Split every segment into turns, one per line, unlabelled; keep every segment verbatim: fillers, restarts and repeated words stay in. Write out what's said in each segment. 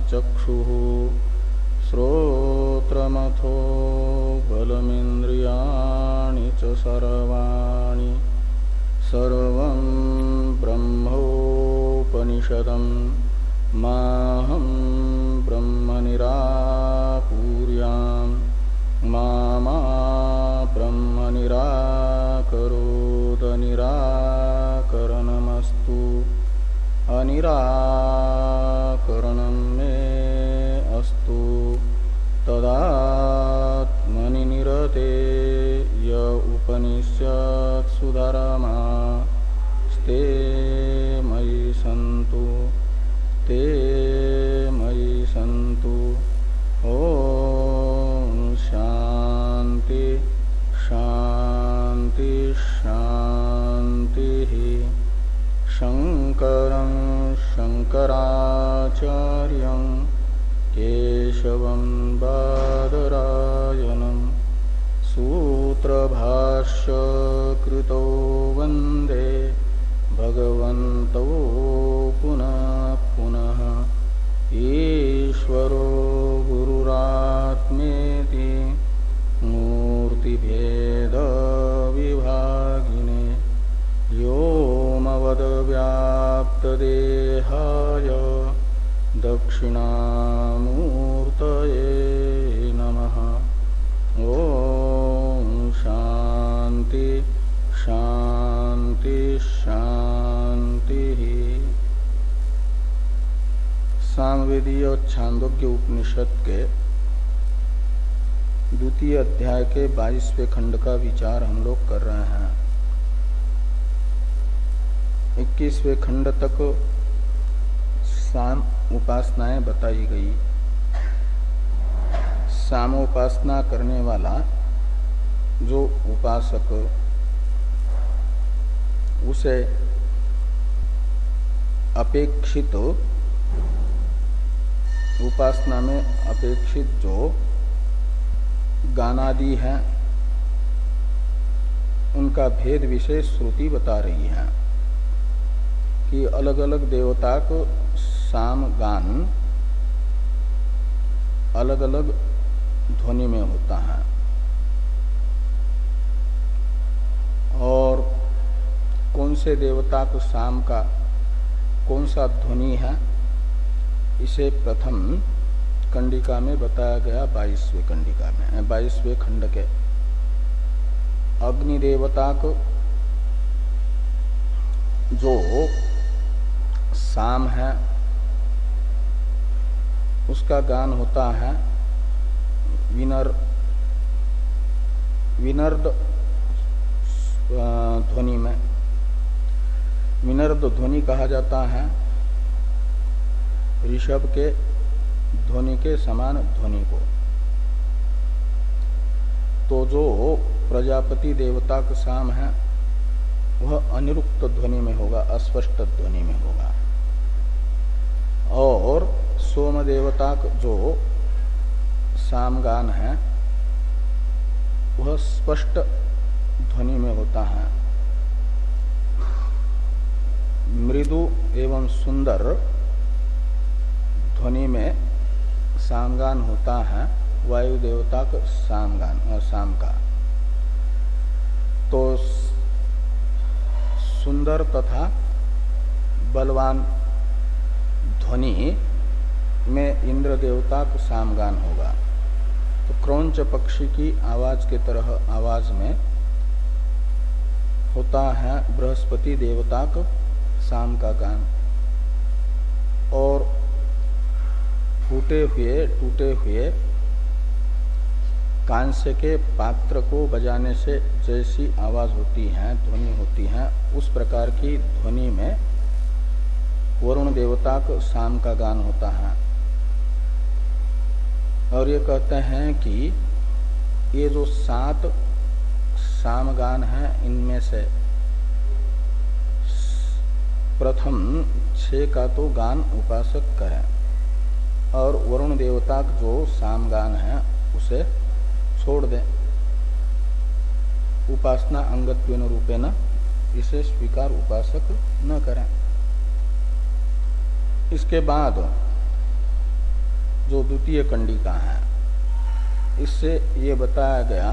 चक्षुः श्रोत्रमथो बलमिन्द्रियाणि च सर्वाणि सर्वं ब्रह्मोपनिषदं माहं ब्रह्म निराकुर्यां मा मा ब्रह्म निराकरोद निराकरणमस्तु अनिराकरणं मे अस्तु तदात्मनि निरते य उपनिषत्सु धर्मास्ते मयि सन्तु ते मयि सन्तु। ओम शांति शांति शांति। शंकरं शंकराचार्यं केशवं बादरायणं सूत्रभाष्य कृतो वन्दे भगवन्तौ पुनः पुनः। ईश्वरो गुरुरात्मेति मूर्तिभेद विभागिने व्योमवद्व्याप्तदेहाय दक्षिणामूर्तये नमः। ओम शांति शांति शांति। सामवेदीय छांदोग्य उपनिषद के द्वितीय अध्याय के बाईसवें खंड का विचार हम लोग कर रहे हैं। इक्कीसवें खंड तक साम उपासनाएं बताई गई। सामोपासना करने वाला जो उपासक उसे अपेक्षित उपासना में अपेक्षित जो गानादि हैं उनका भेद विशेष श्रुति बता रही है कि अलग अलग देवता को साम गान अलग अलग ध्वनि में होता है और कौन से देवता को साम का कौन सा ध्वनि है इसे प्रथम कंडिका में बताया गया। बाईसवें कंडिका में बाईसवें खंड के अग्नि देवता को जो साम है उसका गान होता है विनर विनर्द ध्वनि में। विनर्द ध्वनि कहा जाता है ऋषभ के ध्वनि के समान ध्वनि को। तो जो प्रजापति देवता का साम है वह अनिरुक्त ध्वनि में होगा, अस्पष्ट ध्वनि में होगा। और सोम देवता का जो सामगान है वह स्पष्ट ध्वनि में होता है। मृदु एवं सुंदर ध्वनि में सामगान होता है वायु देवता का सामगान साम का। तो सुंदर तथा बलवान ध्वनि में इंद्र देवता का सामगान होगा। तो क्रौंच पक्षी की आवाज के तरह आवाज में होता है बृहस्पति देवता का साम का गान। और फूटे हुए टूटे हुए कांस्य के पात्र को बजाने से जैसी आवाज होती है ध्वनि होती है उस प्रकार की ध्वनि में वरुण देवता को साम का गान होता है। और ये कहते हैं कि ये जो सात सामगान है इनमें से प्रथम छह का तो गान उपासक करें और वरुण देवता का जो सामगान है उसे छोड़ दें। उपासना अंगत्वेन रूपेण इसे स्वीकार उपासक न करें। इसके बाद जो द्वितीय कंडिका है, इससे ये बताया गया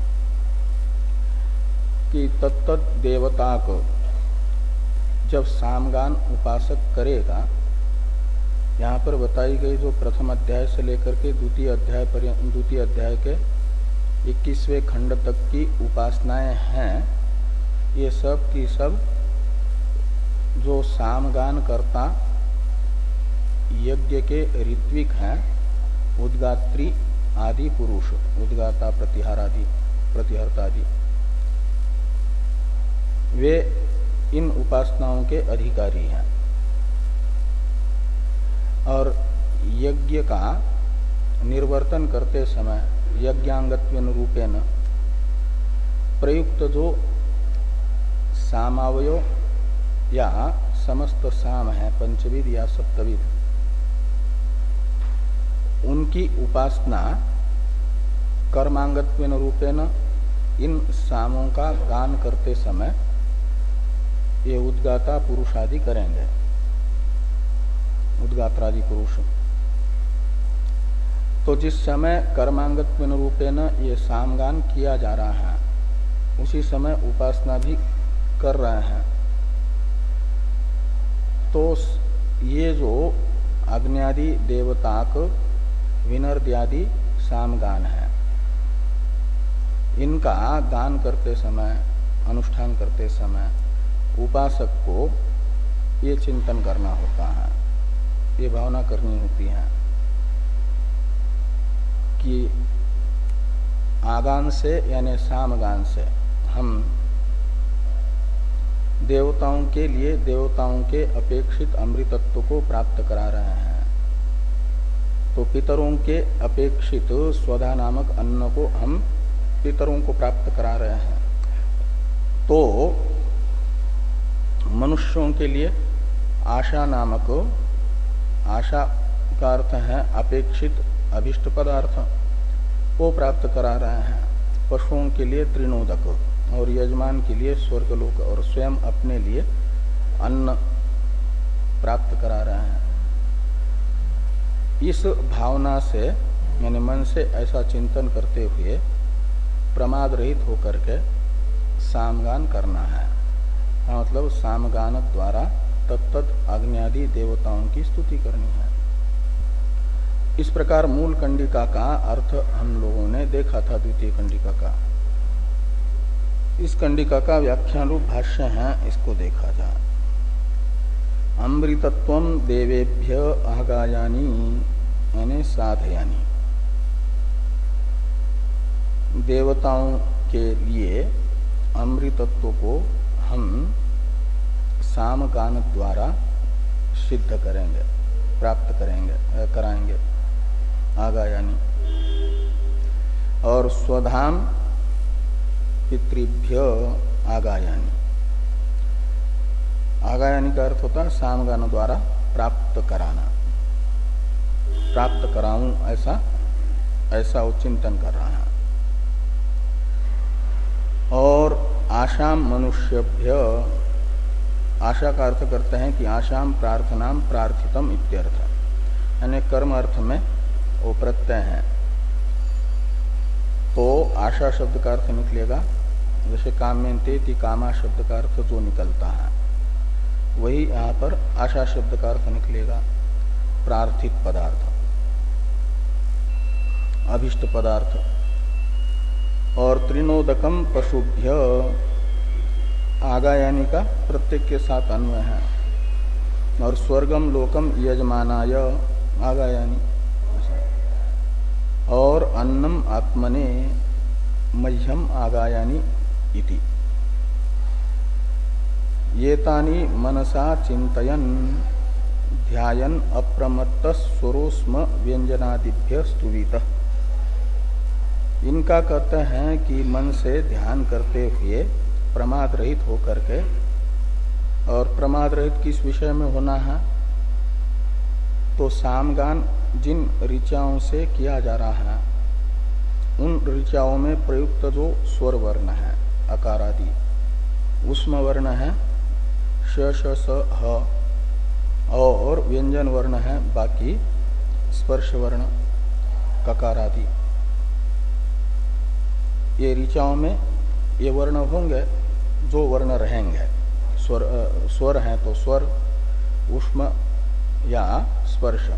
कि तत्त देवता को जब सामगान उपासक करेगा, यहाँ पर बताई गई जो प्रथम अध्याय से लेकर के द्वितीय अध्याय पर्यंत द्वितीय अध्याय के इक्कीसवें खंड तक की उपासनाएं हैं, ये सब की सब जो सामगान करता यज्ञ के ऋत्विक हैं, उद्गात्री आदि पुरुष, उद्गाता प्रतिहारादि प्रतिहर्तादि, वे इन उपासनाओं के अधिकारी हैं। और यज्ञ का निर्वर्तन करते समय यज्ञांगत्वेन रूपेण प्रयुक्त जो सामावयो या समस्त साम है, पंचविध या सप्तविध, उनकी उपासना कर्मांगत्वेन रूपेण इन सामों का गान करते समय ये उद्गाता पुरुष आदि करेंगे, उद्गात्रादि पुरुष। तो जिस समय कर्मांगत्वेन रूपेण ये सामगान किया जा रहा है, उसी समय उपासना भी कर रहे हैं। तो ये जो अग्न्यादि देवताक विनर्द्यादि सामगान है, इनका गान करते समय, अनुष्ठान करते समय उपासक को ये चिंतन करना होता है, ये भावना करनी होती है कि आगान से यानी सामगान से हम देवताओं के लिए देवताओं के अपेक्षित अमृतत्व को प्राप्त करा रहे हैं। तो पितरों के अपेक्षित स्वधा नामक अन्न को हम पितरों को प्राप्त करा रहे हैं। तो मनुष्यों के लिए आशा नामक, आशा का अर्थ है अपेक्षित अभिष्ट पदार्थ, वो प्राप्त करा रहे हैं। पशुओं के लिए त्रिनोदक और यजमान के लिए स्वर्गलोक और स्वयं अपने लिए अन्न प्राप्त करा रहे हैं। इस भावना से यानी मन से ऐसा चिंतन करते हुए प्रमाद रहित होकर के सामगान करना है। मतलब सामगान द्वारा तत्त अग्न्यादि देवताओं की स्तुति करनी है। इस प्रकार मूल कंडिका का अर्थ हम लोगों ने देखा था, द्वितीय कंडिका का। इस कंडिका का व्याख्यान रूप भाष्य है, इसको देखा जाए। अमृतत्वम देवेभ्य आगायानि यानी साधयानि, देवताओं के लिए अमृतत्व को हम सामगान द्वारा सिद्ध करेंगे, प्राप्त करेंगे, कराएंगे। आगायानि और स्वधाम पितृभ्य आगायानि। आगायानि का अर्थ होता है सामगान द्वारा प्राप्त कराना, प्राप्त कराऊं ऐसा ऐसा वो चिंतन कर रहा है। और आशाम मनुष्यभ्य, आशा का अर्थ करते हैं कि आशाम प्रार्थनाम प्रार्थितम इत्यर्थ, यानी कर्म अर्थ में वो प्रत्यय है। तो आशा शब्द का अर्थ निकलेगा, जैसे काम्यन्ते ति कामा शब्द का अर्थ जो निकलता है, वही यहाँ पर आशा शब्द का अर्थ निकलेगा, प्रार्थित पदार्थ, अभिष्ट पदार्थ। और त्रिनोदकम पशुभ्य, आगायानि का प्रत्येक के साथ अन्वय है। और स्वर्गम लोकम यजमानाय आगायानि, और अन्नम आत्मने मह्यम आगायानि इति। येतानि मनसा चिंतयन ध्यायन अप्रमत्त स्वरोस्म व्यंजनादिभ्य स्तुवित। इनका कहते हैं कि मन से ध्यान करते हुए प्रमाद रहित होकर के, और प्रमाद रहित किस विषय में होना है, तो सामगान जिन ऋचाओं से किया जा रहा है, उन ऋचाओं में प्रयुक्त जो स्वर वर्ण है अकार आदि, उष्म वर्ण है श श स ह, और व्यंजन वर्ण है बाकी स्पर्श वर्ण ककार आदि, ये ऋचाओं में ये वर्ण होंगे जो वर्ण रहेंगे। स्वर स्वर हैं तो स्वर, ऊष्म या स्पर्श,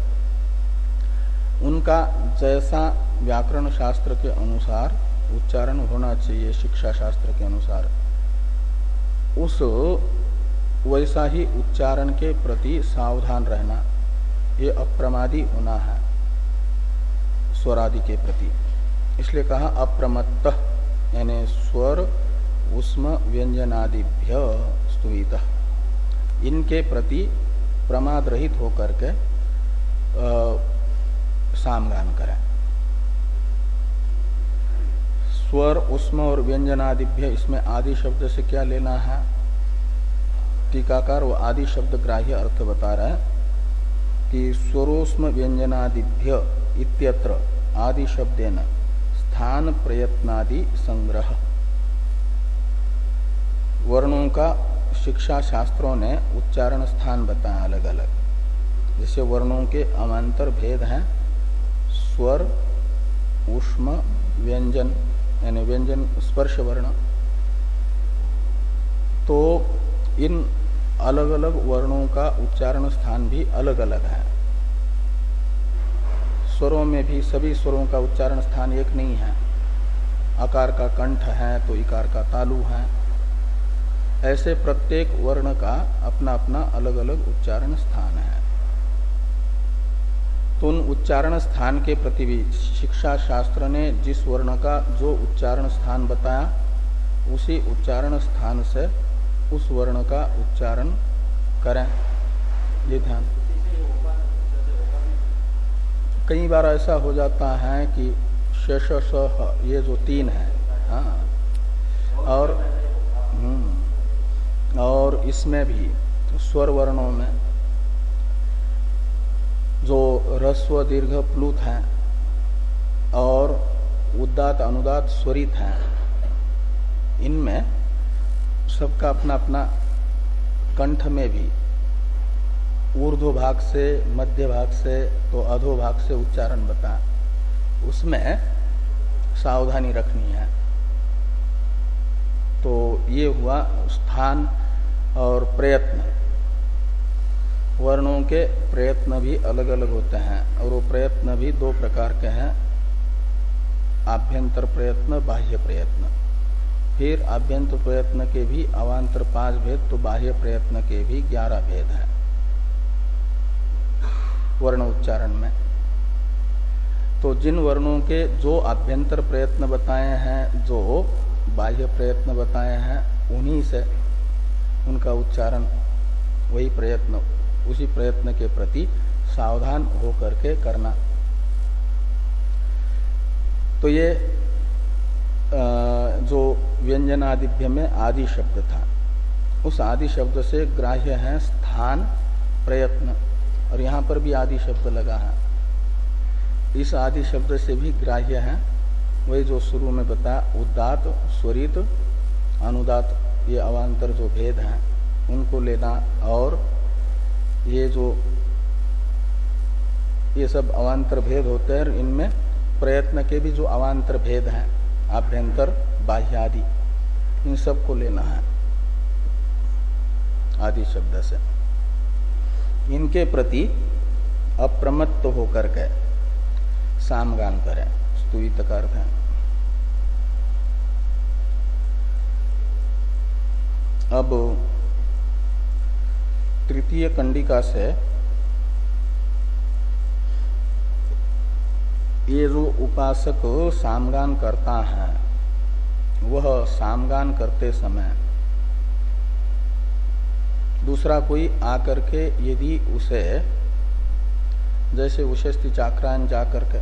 उनका जैसा व्याकरण शास्त्र के अनुसार उच्चारण होना चाहिए, शिक्षा शास्त्र के अनुसार, उस वैसा ही उच्चारण के प्रति सावधान रहना, ये अप्रमादी होना है स्वरादि के प्रति। इसलिए कहा अप्रमत्तः, यानी स्वर उष्म व्यंजनादिभ्य स्तुवितः, इनके प्रति प्रमाद रहित होकर के सामगान करें। स्वर उष्म और व्यंजनादिभ्य, इसमें आदि शब्द से क्या लेना है? टीकाकार वो आदि शब्द ग्राह्य अर्थ बता रहा है कि स्वरोष्म व्यंजनादिभ्य इत्यत्र आदि शब्देन स्थान प्रयत्नादि संग्रह। वर्णों का शिक्षा शास्त्रों ने उच्चारण स्थान बताया अलग अलग। जैसे वर्णों के अमांतर भेद हैं, स्वर, ऊष्म, व्यंजन, यानी व्यंजन स्पर्श वर्ण। तो इन अलग अलग वर्णों का उच्चारण स्थान भी अलग अलग है। स्वरों में भी सभी स्वरों का उच्चारण स्थान एक नहीं है। आकार का कंठ है तो इकार का तालु है। ऐसे प्रत्येक वर्ण का अपना अपना अलग अलग उच्चारण स्थान है। तो उन उच्चारण स्थान के प्रति भी शिक्षा शास्त्र ने जिस वर्ण का जो उच्चारण स्थान बताया, उसी उच्चारण स्थान से उस वर्ण का उच्चारण करें। ये ध्यान। कई बार ऐसा हो जाता है कि शेष स ये जो तीन है, हाँ, और और इसमें भी स्वर वर्णों में जो ह्रस्व दीर्घ प्लुत हैं और उदात अनुदात स्वरित हैं, इनमें सबका अपना अपना कंठ में भी ऊर्ध्व भाग से, मध्य भाग से तो अधो भाग से उच्चारण बता, उसमें सावधानी रखनी है। तो ये हुआ स्थान और प्रयत्न। वर्णों के प्रयत्न भी अलग अलग होते हैं और वो प्रयत्न भी दो प्रकार के हैं, आभ्यंतर प्रयत्न, बाह्य प्रयत्न। फिर आभ्यंतर प्रयत्न के भी अवान्तर पांच भेद, तो बाह्य प्रयत्न के भी ग्यारह भेद हैं वर्ण उच्चारण में। तो जिन वर्णों के जो आभ्यंतर प्रयत्न बताए हैं, जो बाह्य प्रयत्न बताए हैं, उन्हीं से उनका उच्चारण, वही प्रयत्न, उसी प्रयत्न के प्रति सावधान होकर के करना। तो ये जो व्यंजनादिभ्य में आदि शब्द था, उस आदि शब्द से ग्राह्य है स्थान, प्रयत्न, और यहाँ पर भी आदि शब्द लगा है। इस आदि शब्द से भी ग्राह्य है वही जो शुरू में बताया, उदात, स्वरित, अनुदात, ये अवान्तर जो भेद हैं उनको लेना। और ये जो ये सब अवान्तर भेद होते हैं, इनमें प्रयत्न के भी जो अवान्तर भेद हैं, आभ्यंतर, बाह्य आदि, इन सब को लेना है आदि शब्द से। इनके प्रति अप्रमत्त होकर के सामगान करें, स्तुति का अर्थ है। अब तृतीय कंडिका से ये जो उपासक सामगान करता है, वह सामगान करते समय दूसरा कोई आकर के यदि उसे, जैसे उशस्ति चाक्रायन जाकर के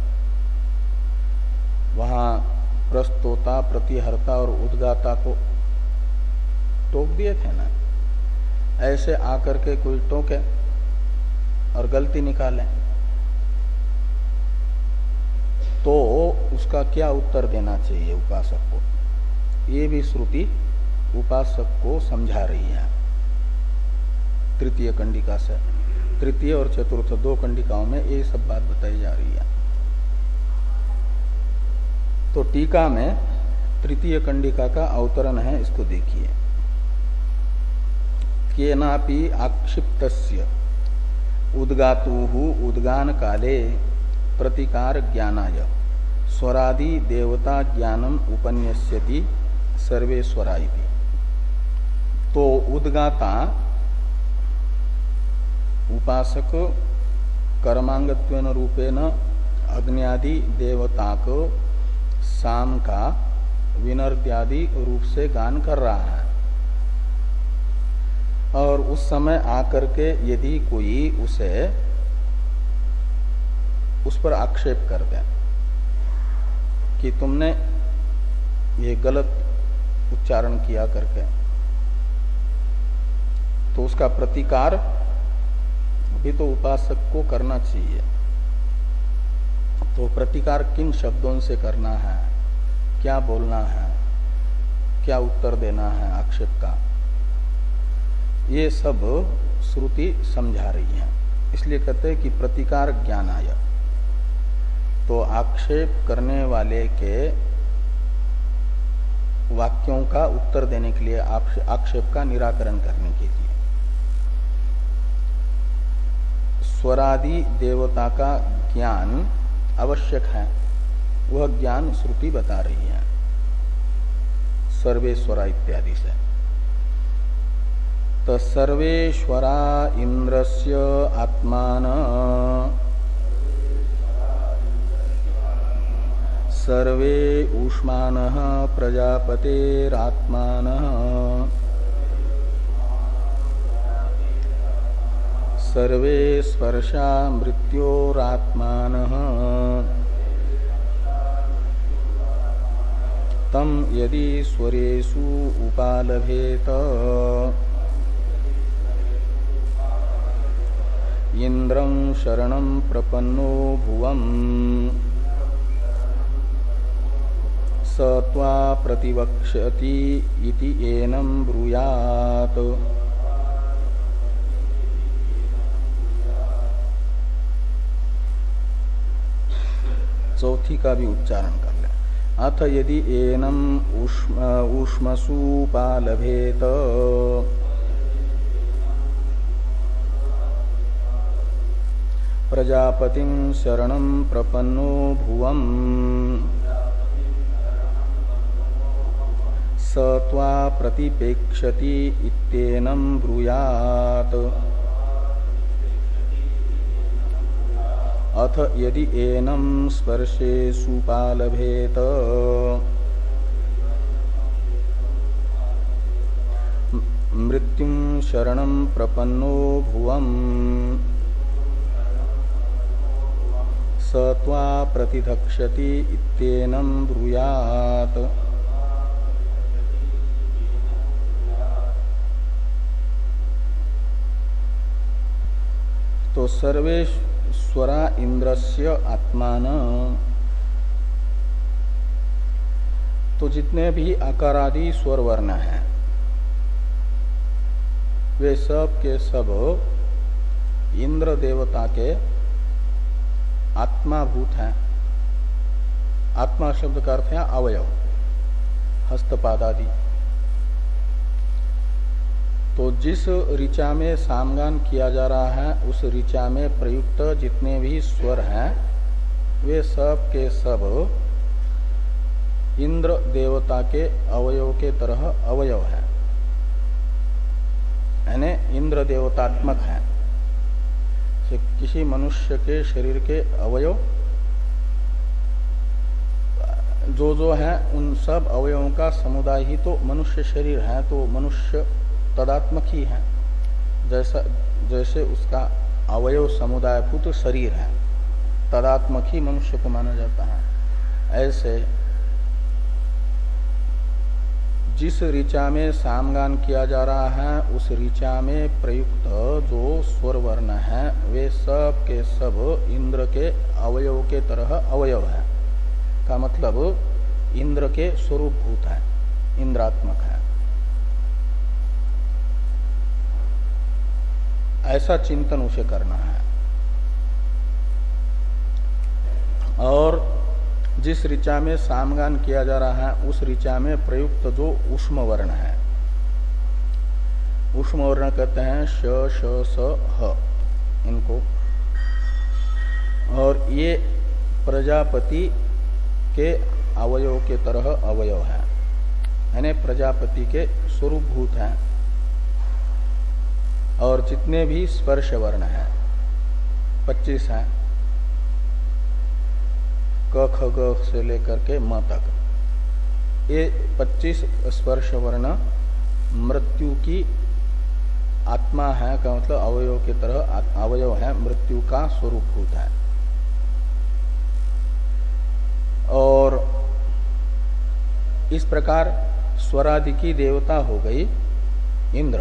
वहां प्रस्तोता, प्रतिहर्ता और उद्गाता को टोक दिए थे ना, ऐसे आकर के कोई टोके और गलती निकाले, तो उसका क्या उत्तर देना चाहिए उपासक को? ये भी श्रुति उपासक को समझा रही है तृतीय कंडिका से। तृतीय और चतुर्थ दो कंडिकाओं में ये सब बात बताई जा रही है। तो टीका में तृतीय कंडिका का अवतरण है, इसको देखिए। केनापि आक्षिप्तस्य उद्गातुः उद्गान काले प्रतिकार ज्ञानाय स्वरादि देवता ज्ञानम उपन्यस्यति सर्वेश्वरा इति। तो उद्गाता उपासक कर्मांगत्वेन रूपेण अग्न्यादि देवता को साम का विनर्त्यादि रूप से गान कर रहा है, और उस समय आकर के यदि कोई उसे उस पर आक्षेप कर दे कि तुमने ये गलत उच्चारण किया करके, तो उसका प्रतिकार भी तो उपासक को करना चाहिए। तो प्रतिकार किन शब्दों से करना है, क्या बोलना है, क्या उत्तर देना है आक्षेप का, ये सब श्रुति समझा रही है। इसलिए कहते हैं कि प्रतिकार ज्ञानाय। तो आक्षेप करने वाले के वाक्यों का उत्तर देने के लिए, आक्षेप का निराकरण करने के लिए स्वरादि देवता का ज्ञान आवश्यक है। वह ज्ञान श्रुति बता रही है सर्वेश्वरा इत्यादि से। तो सर्वेश्वरा इंद्रस्य आत्मान सर्वे ऊष्मानः प्रजापतेरात्मानः सर्वे स्पर्शा मृत्योरात्मानः तम यदि स्वरेषु उपालभेत इंद्रं शरणं प्रपन्नो भुवम् स त्वा प्रतिवक्ष्यति इति एनं ब्रूयात्। चौथी का भी उच्चारण कर लें। अथ यदि एनम ऊष्मसूपालभेत प्रजापतिं शरणं प्रपन्नो भुवम् स त्वा प्रतिपेक्षति इत्येनं ब्रूयात्। अथ यदि एनं स्पर्शेषुपालभेत मृत्युं शरणं प्रपन्नो भुवम् स त्वा प्रतिधक्षति इत्येनं ब्रूयात्। तो सर्वेश्वरा इंद्रस्य आत्मान, तो जितने भी आकारादि स्वर वर्ण हैं वे सब के सब इंद्र देवता के आत्माभूत हैं। आत्मा शब्द का अर्थ है अवयव, हस्तपादादि। तो जिस ऋचा में सामगान किया जा रहा है उस ऋचा में प्रयुक्त जितने भी स्वर हैं वे सब के सब इंद्र देवता के अवयव के तरह अवयव हैं, यानी इंद्र देवतात्मक हैं। किसी मनुष्य के शरीर के अवयव जो जो है उन सब अवयवों का समुदाय ही तो मनुष्य शरीर है। तो मनुष्य तदात्मक ही है, जैसा जैसे उसका अवयव समुदायभूत शरीर है, तदात्मक ही मनुष्य को माना जाता है। ऐसे जिस ऋचा में सामगान किया जा रहा है उस ऋचा में प्रयुक्त जो स्वर वर्ण है वे सब के सब इंद्र के अवयव के तरह अवयव है, का मतलब इंद्र के स्वरूप भूत है, इंद्रात्मक है। ऐसा चिंतन उसे करना है। और जिस ऋचा में सामगान किया जा रहा है उस ऋचा में प्रयुक्त जो ऊष्म वर्ण है, ऊष्म वर्ण कहते हैं श श स ह इनको, और ये प्रजापति के अवयव के तरह अवयव है, यानी प्रजापति के स्वरूपभूत हैं। और जितने भी स्पर्श वर्ण हैं पच्चीस हैं, क ख ग से लेकर के म तक, ये पच्चीस स्पर्श वर्ण मृत्यु की आत्मा है का मतलब अवयव के तरह अवयव है, मृत्यु का स्वरूपभूत है। और इस प्रकार स्वरादि की देवता हो गई इंद्र,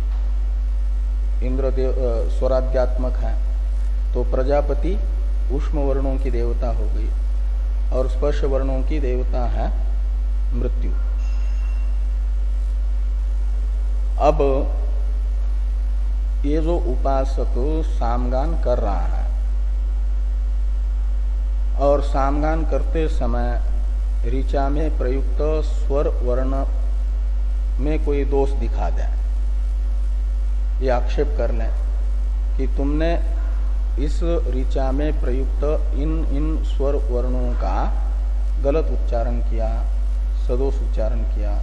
इंद्र देव स्वराध्यात्मक है, तो प्रजापति ऊष्म वर्णों की देवता हो गई, और स्पर्श वर्णों की देवता है मृत्यु। अब ये जो उपासक सामगान कर रहा है, और सामगान करते समय ऋचा में प्रयुक्त स्वर वर्ण में कोई दोष दिखा दे, ये आक्षेप कर लें कि तुमने इस ऋचा में प्रयुक्त इन इन स्वर वर्णों का गलत उच्चारण किया, सदोष उच्चारण किया,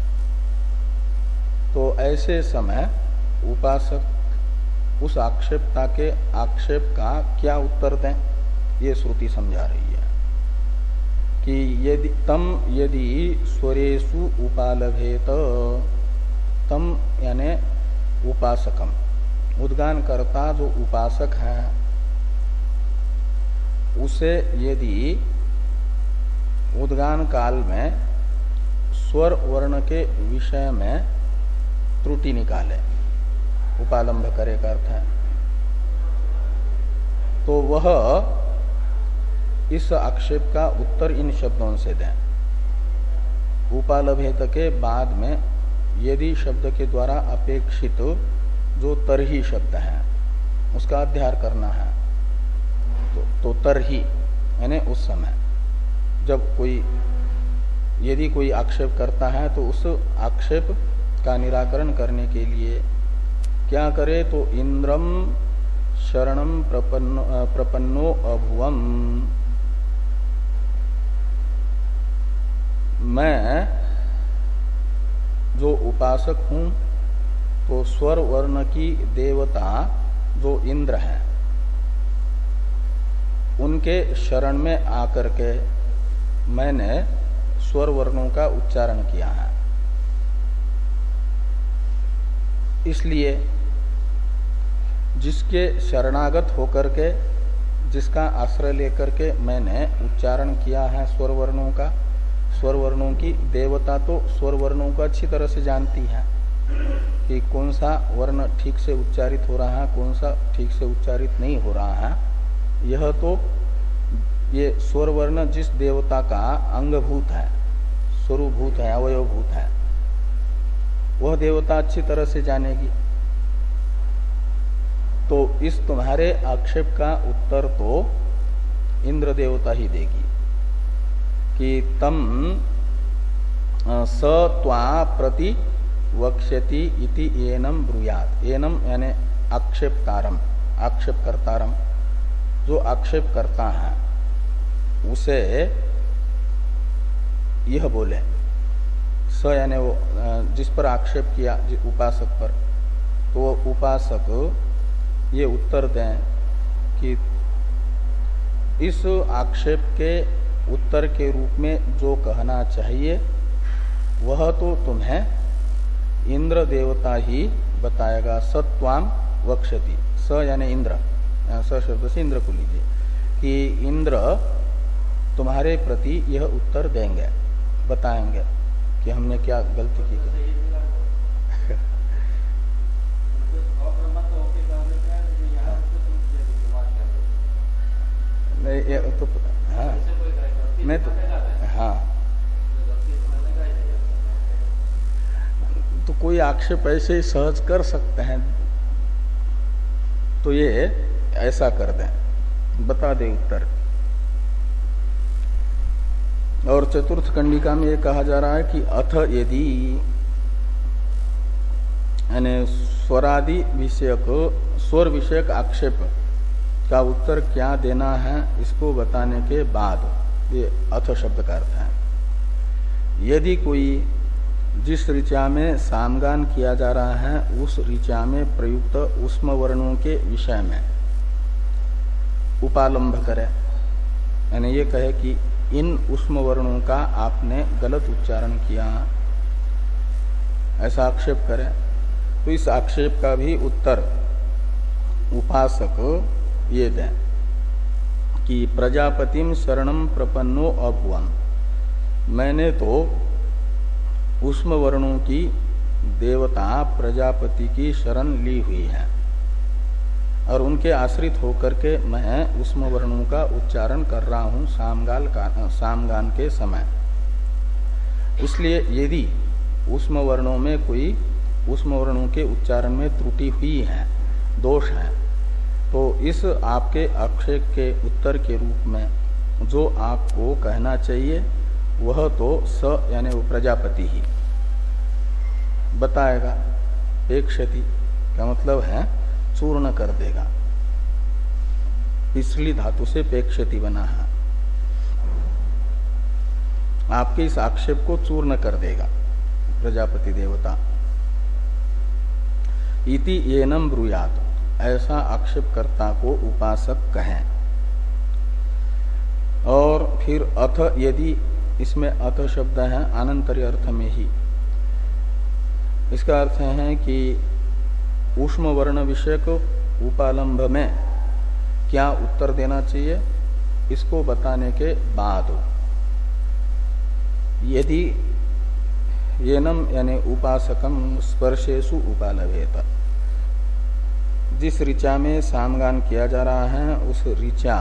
तो ऐसे समय उपासक उस आक्षेपता के आक्षेप का क्या उत्तर दें, ये श्रुति समझा रही है कि यदि तम यदि स्वरेषु उपालभेत, तम यानी उपासकम, उद्गान करता जो उपासक है उसे यदि उद्गान काल में स्वर वर्ण के विषय में त्रुटि निकाले, उपालंभ करे का अर्थ है, तो वह इस आक्षेप का उत्तर इन शब्दों से दें। उपालभेत के बाद में यदि शब्द के द्वारा अपेक्षित जो तरही शब्द है उसका अध्यार करना है, तो, तो तरही यानी उस समय जब कोई यदि कोई आक्षेप करता है तो उस आक्षेप का निराकरण करने के लिए क्या करे, तो इंद्रम शरणम प्रपन्नो प्रपन्नो अभुवम, मैं जो उपासक हूं तो स्वर वर्ण की देवता जो इंद्र है उनके शरण में आकर के मैंने स्वर वर्णों का उच्चारण किया है। इसलिए जिसके शरणागत होकर के, जिसका आश्रय लेकर के मैंने उच्चारण किया है स्वर वर्णों का, स्वर वर्णों की देवता तो स्वर वर्णों को अच्छी तरह से जानती है कि कौन सा वर्ण ठीक से उच्चारित हो रहा है, कौन सा ठीक से उच्चारित नहीं हो रहा है। यह तो ये स्वर वर्ण जिस देवता का अंगभूत है, स्वरूपभूत है, अवयवभूत है, वह देवता अच्छी तरह से जानेगी। तो इस तुम्हारे आक्षेप का उत्तर तो इंद्र देवता ही देगी कि तम स त्वा प्रति वक्ष्यति इति एनम ब्रूयात। एनम यानी आक्षेपकारम, आक्षेपकर्तारम, जो आक्षेप करता है उसे यह बोले। स यानी वो जिस पर आक्षेप किया, जिस उपासक पर, तो वो उपासक ये उत्तर दें कि इस आक्षेप के उत्तर के रूप में जो कहना चाहिए वह तो तुम्हें इंद्र देवता ही बताएगा। सत्वाम वक्ष्यति, स यानी इंद्र, स शब्द से इंद्र को लीजिए कि इंद्र तुम्हारे प्रति यह उत्तर देंगे, बताएंगे कि हमने क्या गलती की है। नहीं ये तो हाँ नहीं तो हाँ तो कोई आक्षेप ऐसे ही सहज कर सकते हैं तो ये ऐसा कर दें, बता दे उत्तर। और चतुर्थ कंडिका में ये कहा जा रहा है कि अथ यदि यानी स्वरादि विषयक स्वर विषयक आक्षेप का उत्तर क्या देना है इसको बताने के बाद, ये अथ शब्द का अर्थ है, यदि कोई जिस ऋचा में सामगान किया जा रहा है उस ऋचा में प्रयुक्त ऊष्म वर्णों के विषय में उपालंभ करे, यानी ये कहे कि इन ऊष्म वर्णों का आपने गलत उच्चारण किया, ऐसा आक्षेप करे, तो इस आक्षेप का भी उत्तर उपासक ये दें कि प्रजापतिम शरणम प्रपन्नो अभुवम, मैंने तो ऊष्म वर्णों की देवता प्रजापति की शरण ली हुई है और उनके आश्रित होकर के मैं ऊष्म वर्णों का उच्चारण कर रहा हूं सामगाल का सामगान के समय। इसलिए यदि ऊष्म वर्णों में कोई ऊष्म वर्णों के उच्चारण में त्रुटि हुई है, दोष है, तो इस आपके आक्षेप के उत्तर के रूप में जो आपको कहना चाहिए वह तो स यानी वो प्रजापति ही बताएगा। पेक्षति का मतलब है चूर्ण कर देगा, पिछली धातु से पेक्षति बना है, आपके इस आक्षेप को चूर्ण कर देगा प्रजापति देवता। इति येनम ब्रूयात, ऐसा आक्षेपकर्ता को उपासक कहें। और फिर अथ यदि, इसमें अथ शब्द है अनंतरी अर्थ में ही, इसका अर्थ है कि ऊष्म वर्ण विषयक उपालंभ में क्या उत्तर देना चाहिए इसको बताने के बाद यदि येनम यानी उपासकम स्पर्शेषु उपालभेत, जिस ऋचा में सामगान किया जा रहा है उस ऋचा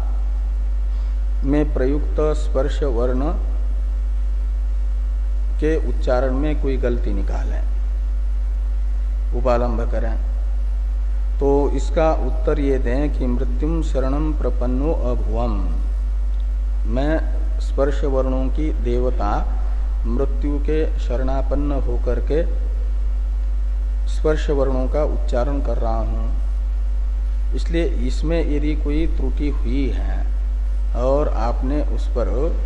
में प्रयुक्त स्पर्श वर्ण के उच्चारण में कोई गलती निकालें, उपालंभ करें, तो इसका उत्तर ये दें कि मृत्युम शरणम प्रपन्नो अभुवम, मैं स्पर्श वर्णों की देवता मृत्यु के शरणापन्न होकर के स्पर्श वर्णों का उच्चारण कर रहा हूं। इसलिए इसमें यदि कोई त्रुटि हुई है और आपने उस पर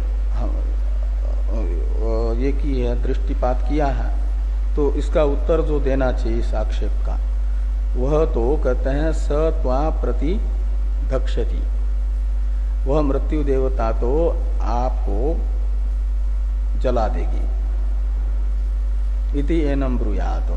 ये की है, दृष्टिपात किया है, तो इसका उत्तर जो देना चाहिए इस आक्षेप का, वह तो कहते हैं स त्वा प्रति धक्षति, वह मृत्यु देवता तो आपको जला देगी। इति एनम ब्रूयात,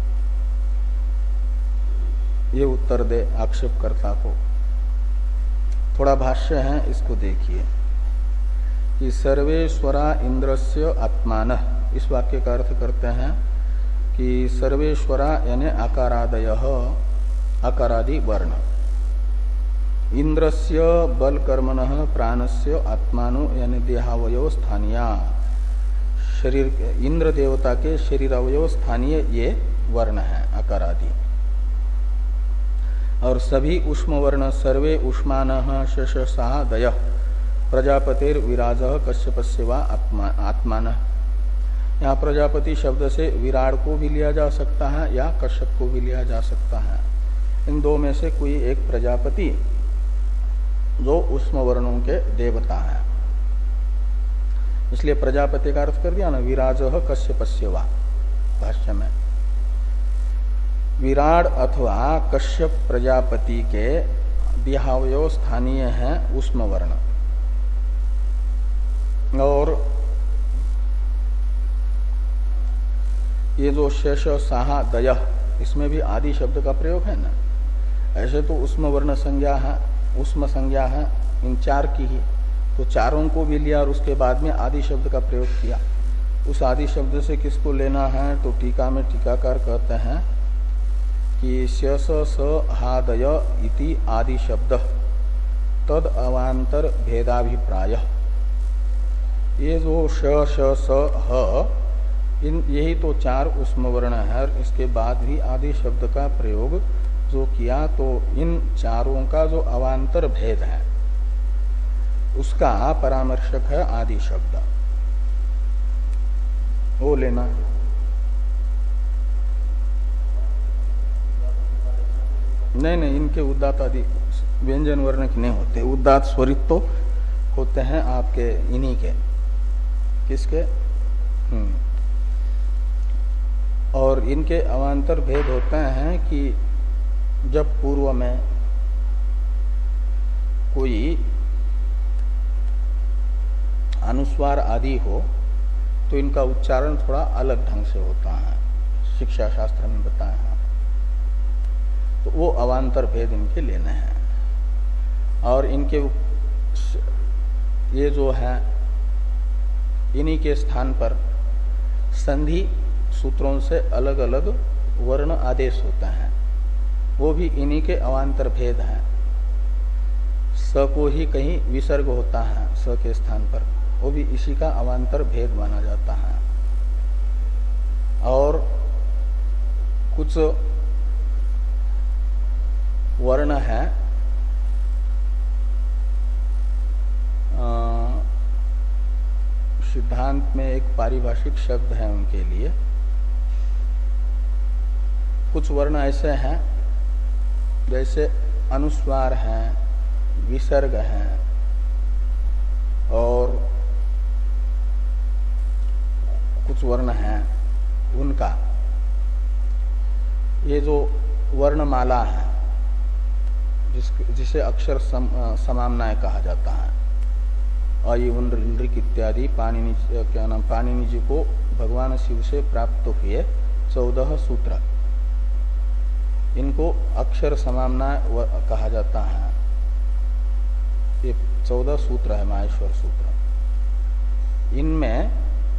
ये उत्तर दे आक्षेपकर्ता को। थोड़ा भाष्य है, इसको देखिए कि सर्वेश्वरा इंद्रस्य आत्मान, इस वाक्य का अर्थ करते हैं कि सर्वेश्वरा यानी आकारादय आकारादि वर्ण, इंद्रस्य बल कर्मणः प्राणस्य आत्मानो यानी देहावयव स्थानीय, शरीर इंद्र देवता के शरीर अवयव स्थानीय ये वर्ण है आकारादि। और सभी उष्म वर्ण सर्वे उष्मानः शशसाः दयः प्रजापतिर विराजः कश्यपस्य वा आत्मा आत्मानः। यहाँ प्रजापति शब्द से विराट को भी लिया जा सकता है या कश्यप को भी लिया जा सकता है। इन दो में से कोई एक प्रजापति जो उष्म वर्णों के देवता है, इसलिए प्रजापति का अर्थ कर दिया ना, विराजः कश्यपस्य वा। भाष्य में विराट अथवा कश्यप प्रजापति के देहावयव स्थानीय है उष्म वर्ण। और ये जो शेष साहा दय, इसमें भी आदि शब्द का प्रयोग है ना। ऐसे तो उष्म वर्ण संज्ञा है, उष्म संज्ञा है इन चार की ही, तो चारों को भी लिया और उसके बाद में आदि शब्द का प्रयोग किया। उस आदि शब्द से किसको लेना है, तो टीका में टीकाकार कहते हैं कि शेष स हादय इति आदि शब्द तद अवान्तर भेदाभिप्राय। ये जो श श स ह, इन यही तो चार उष्म वर्ण है और इसके बाद भी आदि शब्द का प्रयोग जो किया तो इन चारों का जो अवान्तर भेद है उसका परामर्शक है आदि शब्द, वो लेना। नहीं नहीं, इनके उदात आदि व्यंजन वर्ण के नहीं होते, उदात स्वरित तो होते हैं आपके इन्हीं के, किसके? हम्म और इनके अवान्तर भेद होते हैं कि जब पूर्व में कोई अनुस्वार आदि हो तो इनका उच्चारण थोड़ा अलग ढंग से होता है, शिक्षा शास्त्र में बताया है। तो वो अवान्तर भेद इनके लेने हैं। और इनके ये जो है इन्हीं के स्थान पर संधि सूत्रों से अलग अलग वर्ण आदेश होते हैं, वो भी इन्हीं के अवान्तर भेद हैं। स को ही कहीं विसर्ग होता है स के स्थान पर, वो भी इसी का अवान्तर भेद माना जाता है। और कुछ वर्ण है सिद्धांत में एक पारिभाषिक शब्द है उनके लिए। कुछ वर्ण ऐसे हैं जैसे अनुस्वार हैं, विसर्ग हैं और कुछ वर्ण हैं उनका ये जो वर्णमाला है जिस जिसे अक्षर सम, समाम्नाय कहा जाता है, अयि उन ऋक इत्यादि पाणिनि क्या नाम पाणिनि जी को भगवान शिव से प्राप्त हुए चौदह सूत्र, इनको अक्षर समाम्नाय कहा जाता है। ये चौदह सूत्र है माहेश्वर सूत्र। इनमें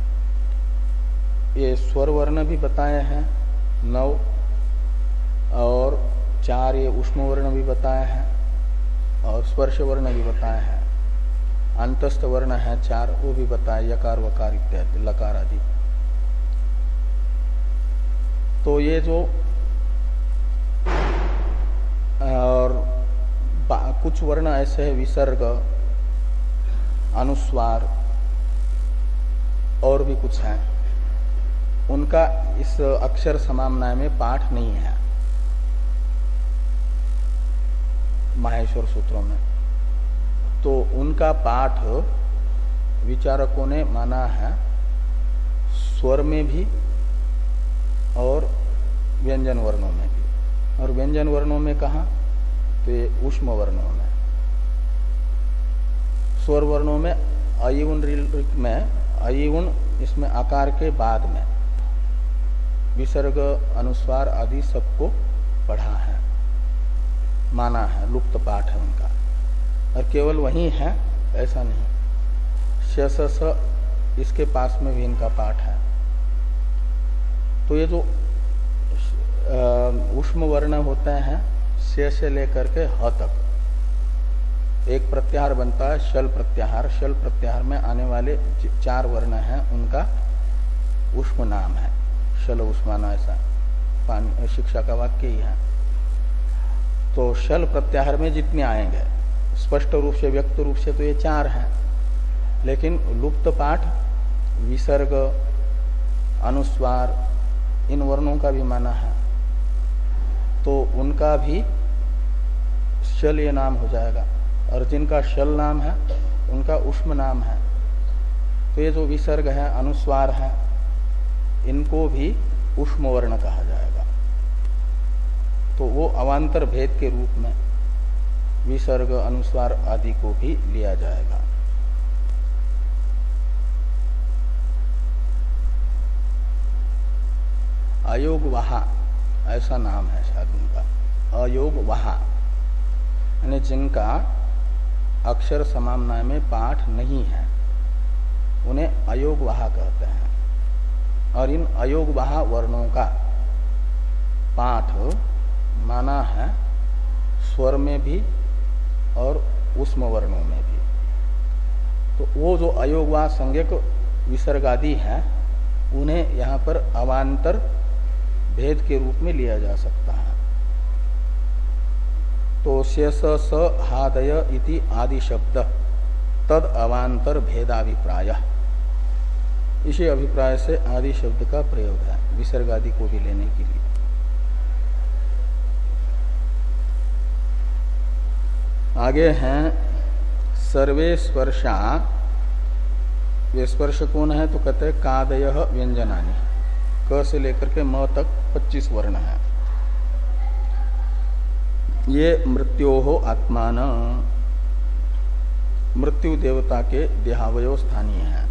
ये स्वर वर्ण भी बताए हैं नौ, और चार ये उष्म वर्ण भी बताए हैं, और स्पर्श वर्ण भी बताए हैं। अंतस्थ वर्ण है चार, वो भी बताए, यकार वकार इत्यादि लकार आदि। तो ये जो और कुछ वर्ण ऐसे है विसर्ग, अनुस्वार और भी कुछ हैं, उनका इस अक्षर समाम्नाय में पाठ नहीं है माहेश्वर सूत्रों में। तो उनका पाठ विचारकों ने माना है स्वर में भी और व्यंजन वर्णों में भी। और व्यंजन वर्णों में कहा तो ये उष्म वर्णों में, स्वर वर्णों में अयुन में अयुन इसमें आकार के बाद में विसर्ग अनुस्वार आदि सबको पढ़ा है, माना है, लुप्त पाठ है उनका। और केवल वही है ऐसा नहीं, श स स इसके पास में भी इनका पाठ है। तो ये जो उष्म वर्ण होते हैं से से लेकर के ह तक एक प्रत्याहार बनता है शल प्रत्याहार। शल प्रत्याहार में आने वाले चार वर्ण हैं उनका उष्म नाम है, शल उष्माना, ऐसा पानी शिक्षा का वाक्य ही है। तो शल प्रत्याहार में जितने आएंगे स्पष्ट रूप से व्यक्त रूप से तो ये चार हैं, लेकिन लुप्त पाठ विसर्ग अनुस्वार इन वर्णों का भी माना है, तो उनका भी शल ये नाम हो जाएगा। और जिनका शल नाम है उनका उष्म नाम है। तो ये जो विसर्ग है अनुस्वार है इनको भी उष्म वर्ण कहा जाएगा। तो वो अवान्तर भेद के रूप में विसर्ग अनुस्वार आदि को भी लिया जाएगा। अयोग वहा ऐसा नाम है शायद उनका, अयोग वहा, यानी जिनका अक्षर समाम्नाय में पाठ नहीं है उन्हें अयोग वहा कहते हैं। और इन अयोग वहा वर्णों का पाठ माना है स्वर में भी और उष्म वर्णों में भी। तो वो जो अयोगवा संज्ञक विसर्गादि हैं उन्हें यहाँ पर अवान्तर भेद के रूप में लिया जा सकता है। तो शेष स हादय इति आदि शब्द तद अवांतर भेदाभिप्राय, इसी अभिप्राय से आदि शब्द का प्रयोग है विसर्ग आदि को भी लेने के लिए। आगे हैं सर्वे स्पर्शा, वे स्पर्श कौन है तो कहते हैं कादय व्यंजनानि, क से लेकर के म तक पच्चीस वर्ण है। ये मृत्योहो आत्मान, मृत्यु देवता के देहावयो स्थानीय है।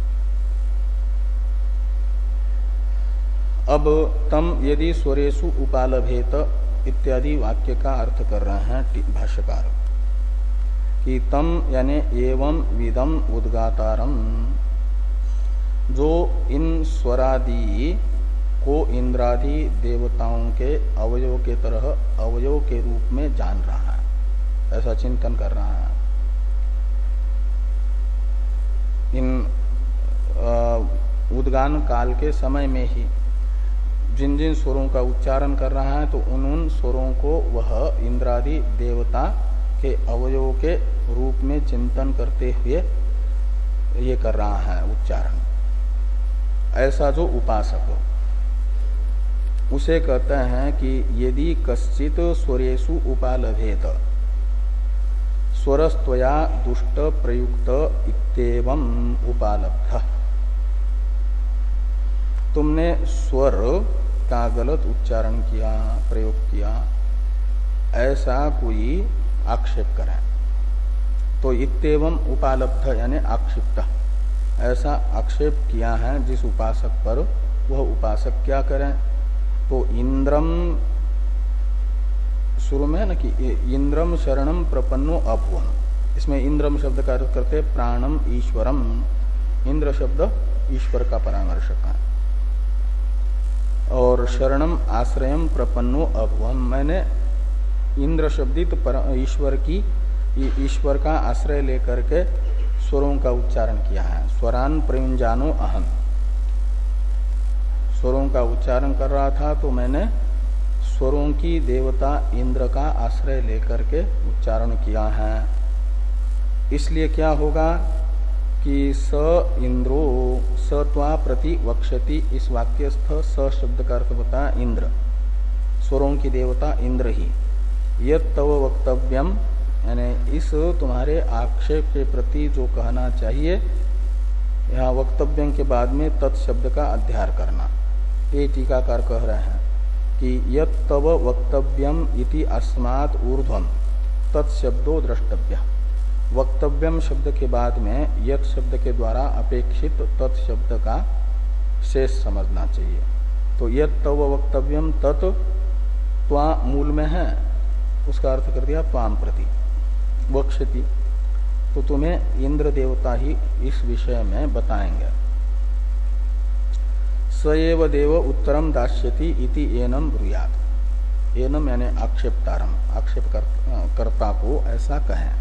अब तम यदि स्वरेषु उपालभेत इत्यादि वाक्य का अर्थ कर रहे हैं भाष्यकार कि तम यानी एवं विदम उद्गातारम, जो इन स्वरादि को इंद्रादि देवताओं के अवयव के तरह अवयव के रूप में जान रहा है, ऐसा चिंतन कर रहा है। इन उद्गान काल के समय में ही जिन जिन स्वरों का उच्चारण कर रहा है तो उन उन स्वरों को वह इंद्रादि देवता के अवयव के रूप में चिंतन करते हुए ये कर रहा है उच्चारण। ऐसा जो उपासक हो उसे कहते हैं कि यदि कश्चित स्वरेषु उपालभेत स्वरस्त्वया दुष्ट प्रयुक्त इत्येवं उपालब्ध, तुमने स्वर का गलत उच्चारण किया, प्रयोग किया, ऐसा कोई आक्षेप करे तो इत्येवं उपालब्ध यानी आक्षिप्त, ऐसा आक्षेप किया है जिस उपासक पर, वह उपासक क्या करें तो इंद्रम, शुरू में है ना कि इंद्रम शरणम प्रपन्नो अभुवम, इसमें इंद्रम शब्द का अर्थ करते प्राणम ईश्वरम, इंद्र शब्द ईश्वर का परामर्शक है, और शरणम आश्रयम प्रपन्नो अभुवम, मैंने इंद्र शब्दित ईश्वर की ईश्वर का आश्रय लेकर के स्वरों का उच्चारण किया है। स्वरान प्रयुंजानो अहम, स्वरों का उच्चारण कर रहा था तो मैंने स्वरों की देवता इंद्र का आश्रय लेकर के उच्चारण किया है। इसलिए क्या होगा कि स इंद्रो स त्वा प्रति वक्षति, इस वाक्यस्थ स शब्द का अर्थ बताया इंद्र, स्वरों की देवता इंद्र ही। यत् तव वक्तव्यम यानी इस तुम्हारे आक्षेप के प्रति जो कहना चाहिए, यहाँ वक्तव्यम के बाद में तत्शब्द का अध्यार करना, ये टीकाकार कह रहे हैं कि यत् तव वक्तव्यम इति अस्मात् ऊर्ध्वम तत्शब्दो द्रष्टव्य, वक्तव्यम शब्द के बाद में यत् शब्द के द्वारा अपेक्षित तत्शब्द का शेष समझना चाहिए। तो यत् तव वक्तव्यम तत् त्वा मूल में है, उसका अर्थ कर दिया त्वाम प्रति वक्षति, तो तुम्हें इंद्र देवता ही इस विषय में बताएंगे। स्वयं देव उत्तरम दास्यति इति एनम ब्रूयात, एनम यानी आक्षेपतारम, आक्षेप कर्ता को ऐसा कहें।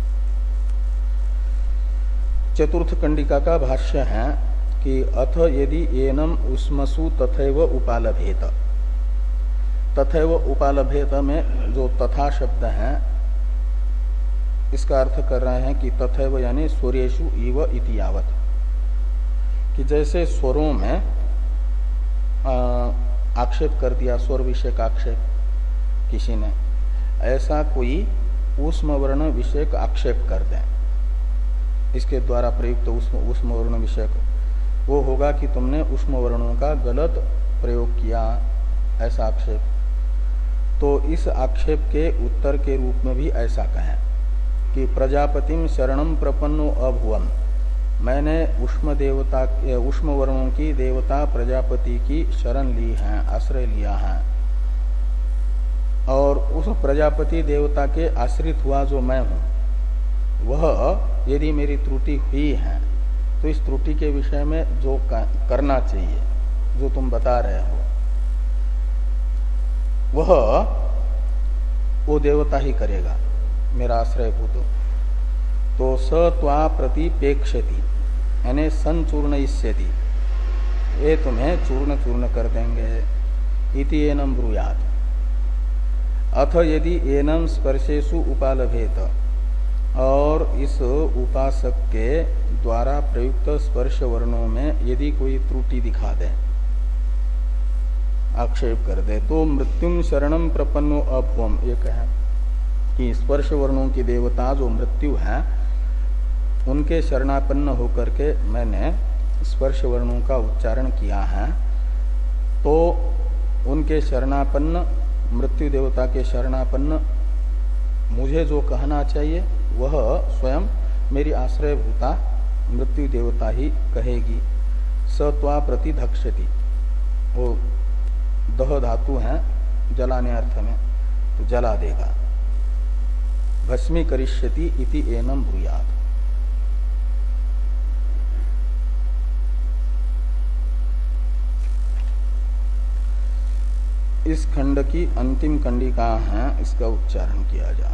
चतुर्थ कंडिका का भाष्य है कि अथ यदि एनम उष्मसु तथैव उपालभेत, तथैव उपालभेत में जो तथा शब्द है इसका अर्थ कर रहे हैं कि तथैव यानी स्वरेषु इव इति यावत, कि जैसे स्वरों में आक्षेप कर दिया, स्वर विषयक आक्षेप किसी ने, ऐसा कोई ऊष्म वर्ण विषयक आक्षेप कर दें, इसके द्वारा प्रयुक्त ऊष्म वर्ण विषयक, वो होगा कि तुमने ऊष्म वर्णों का गलत प्रयोग किया, ऐसा आक्षेप। तो इस आक्षेप के उत्तर के रूप में भी ऐसा कहें कि प्रजापतिम शरणम प्रपन्नो अभुवम, मैंने उष्म देवता उष्म वर्णों की देवता प्रजापति की शरण ली है, आश्रय लिया है, और उस प्रजापति देवता के आश्रित हुआ जो मैं हूं, वह यदि मेरी त्रुटि हुई है तो इस त्रुटि के विषय में जो करना चाहिए, जो तुम बता रहे हो, वह वो देवता ही करेगा, मेरा आश्रय भूत। तो स त्वा प्रतिपेक्षति यानी संचूर्णयिष्यति, ये तुम्हें चूर्ण चूर्ण कर देंगे, इति एनम ब्रूयात। अथ यदि एनम स्पर्शेषु उपालभेत, और इस उपासक के द्वारा प्रयुक्त स्पर्श वर्णों में यदि कोई त्रुटि दिखा दे, आक्षेप कर दे, तो मृत्युम शरणम प्रपन्नो अभवम, ये कहा कि स्पर्श वर्णों की देवता जो मृत्यु है उनके शरणापन्न होकर के मैंने स्पर्श वर्णों का उच्चारण किया है, तो उनके शरणापन्न, मृत्यु देवता के शरणापन्न मुझे जो कहना चाहिए वह स्वयं मेरी आश्रयभूता मृत्यु देवता ही कहेगी। स त्वा प्रति धक्षति, वो दह धातु है जलाने अर्थ में, तो जला देगा। भस्मी करिष्यति इति एनम ब्रूयात्। इस खंड की अंतिम कंडिका है, इसका उच्चारण किया जा।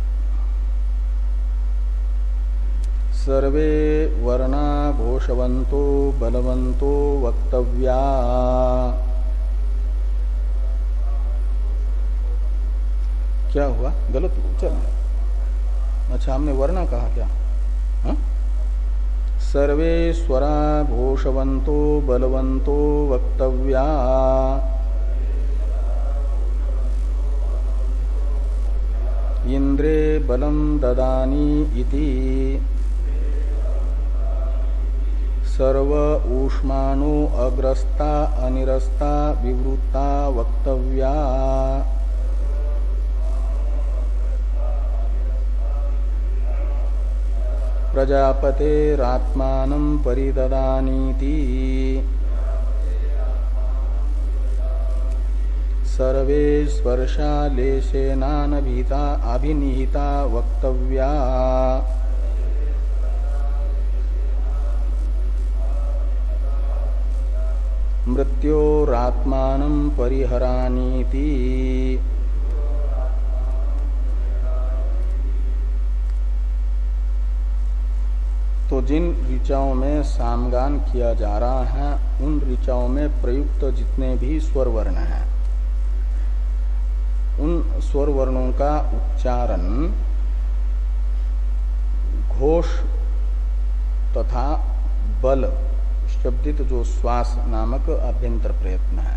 सर्वे वर्णा घोषवंतो बलवंतो वक्तव्या, क्या हुआ, गलत उच्चारण? अच्छा, हमने वर्णा कहा क्या? हा? सर्वे स्वरा घोषवंतो बलवंतो वक्तव्या, इंद्रे बलम ददानी इति सर्व ऊष्माणो अग्रस्ता अनिरस्ता विवृता वक्तव्या, प्रजापतेरात्मानं परिददानीति सर्वे स्पर्शा लेशेनानभिता अभिनिहिता वक्तव्या, मृत्योरात्मानं परिहरानीति। तो जिन ऋचाओं में सामगान किया जा रहा है उन ऋचाओं में प्रयुक्त जितने भी स्वर वर्ण हैं उन स्वर वर्णों का उच्चारण घोष तथा बल शब्दित जो श्वास नामक अभ्यंतर प्रयत्न है,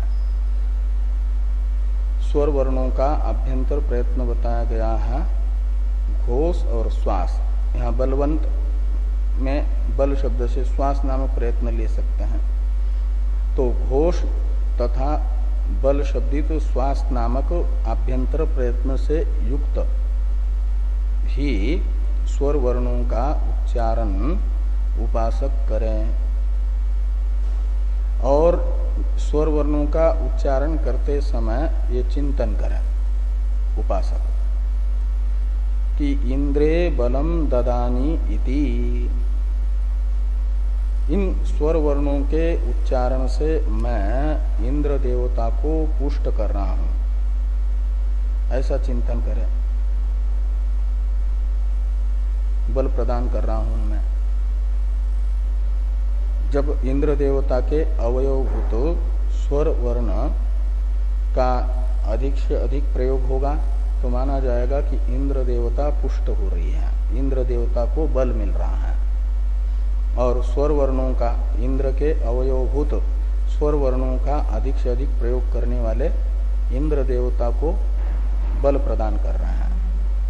स्वर वर्णों का अभ्यंतर प्रयत्न बताया गया है घोष और श्वास। यहाँ बलवंत में बल शब्द से श्वास नामक प्रयत्न ले सकते हैं, तो घोष तथा बल शब्दित तो श्वास नामक आभ्यंतर प्रयत्न से युक्त ही स्वर वर्णों का उच्चारण उपासक करें। और स्वर वर्णों का उच्चारण करते समय ये चिंतन करें उपासक कि इंद्रे बलम ददानी इति। इन स्वर वर्णों के उच्चारण से मैं इंद्र देवता को पुष्ट कर रहा हूं, ऐसा चिंतन करें। बल प्रदान कर रहा हूं मैं। जब इंद्र देवता के अवयवभूत स्वर वर्ण का अधिक से अधिक प्रयोग होगा तो माना जाएगा कि इंद्र देवता पुष्ट हो रही है, इंद्र देवता को बल मिल रहा है। और स्वर वर्णों का, इंद्र के अवयवभूत स्वर वर्णों का अधिक से अधिक प्रयोग करने वाले इंद्र देवता को बल प्रदान कर रहे हैं।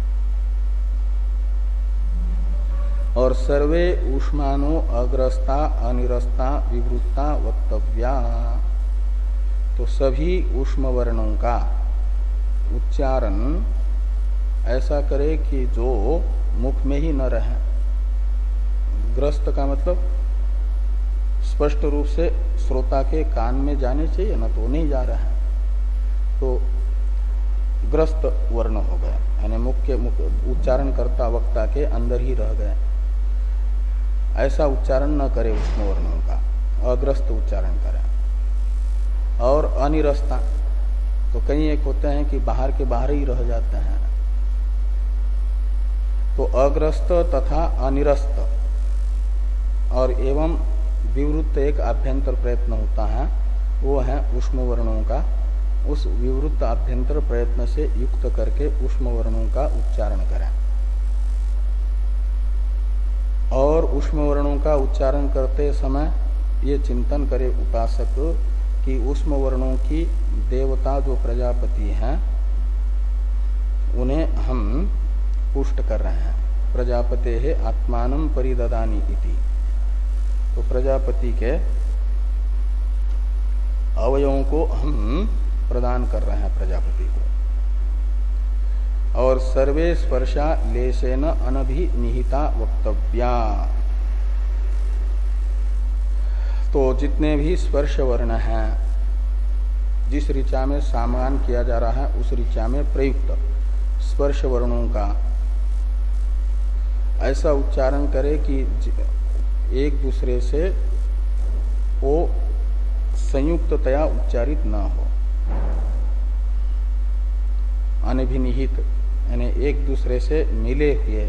और सर्वे ऊष्मानो अग्रस्ता अनिरस्ता विवृत्ता वक्तव्या, तो सभी ऊष्म वर्णों का उच्चारण ऐसा करे कि जो मुख में ही न रहे। ग्रस्त का मतलब स्पष्ट रूप से श्रोता के कान में जाने चाहिए ना, तो नहीं जा रहा है, तो ग्रस्त वर्ण हो गए, यानी मुख के मुख उच्चारण करता वक्ता के अंदर ही रह गए। ऐसा उच्चारण न करे ऊष्म वर्णों का, अग्रस्त उच्चारण करें। और अनिरस्ता, तो कई एक होते हैं कि बाहर के बाहर ही रह जाते हैं, तो अग्रस्त तथा अनिरस्त और एवं विवृत्त एक आभ्यंतर प्रयत्न होता है, वो है ऊष्म वर्णों का उस विवृत आभ्यंतर प्रयत्न से युक्त करके ऊष्म वर्णों का उच्चारण करें। और ऊष्म वर्णों का उच्चारण करते समय ये चिंतन करे उपासक कि ऊष्म वर्णों की देवता जो प्रजापति हैं उन्हें हम पुष्ट कर रहे हैं। प्रजापते है आत्मानं परिददानी इति। तो प्रजापति के अवयवों को हम प्रदान कर रहे हैं प्रजापति को। और सर्वे स्पर्शा लेशेन अनभिनिहिता वक्तव्या। तो जितने भी स्पर्श वर्ण हैं, जिस ऋचा में सामान किया जा रहा है उस ऋचा में प्रयुक्त स्पर्श वर्णों का ऐसा उच्चारण करे कि एक दूसरे से वो संयुक्ततया उच्चारित न हो। अनभिनिहित यानी एक दूसरे से मिले हुए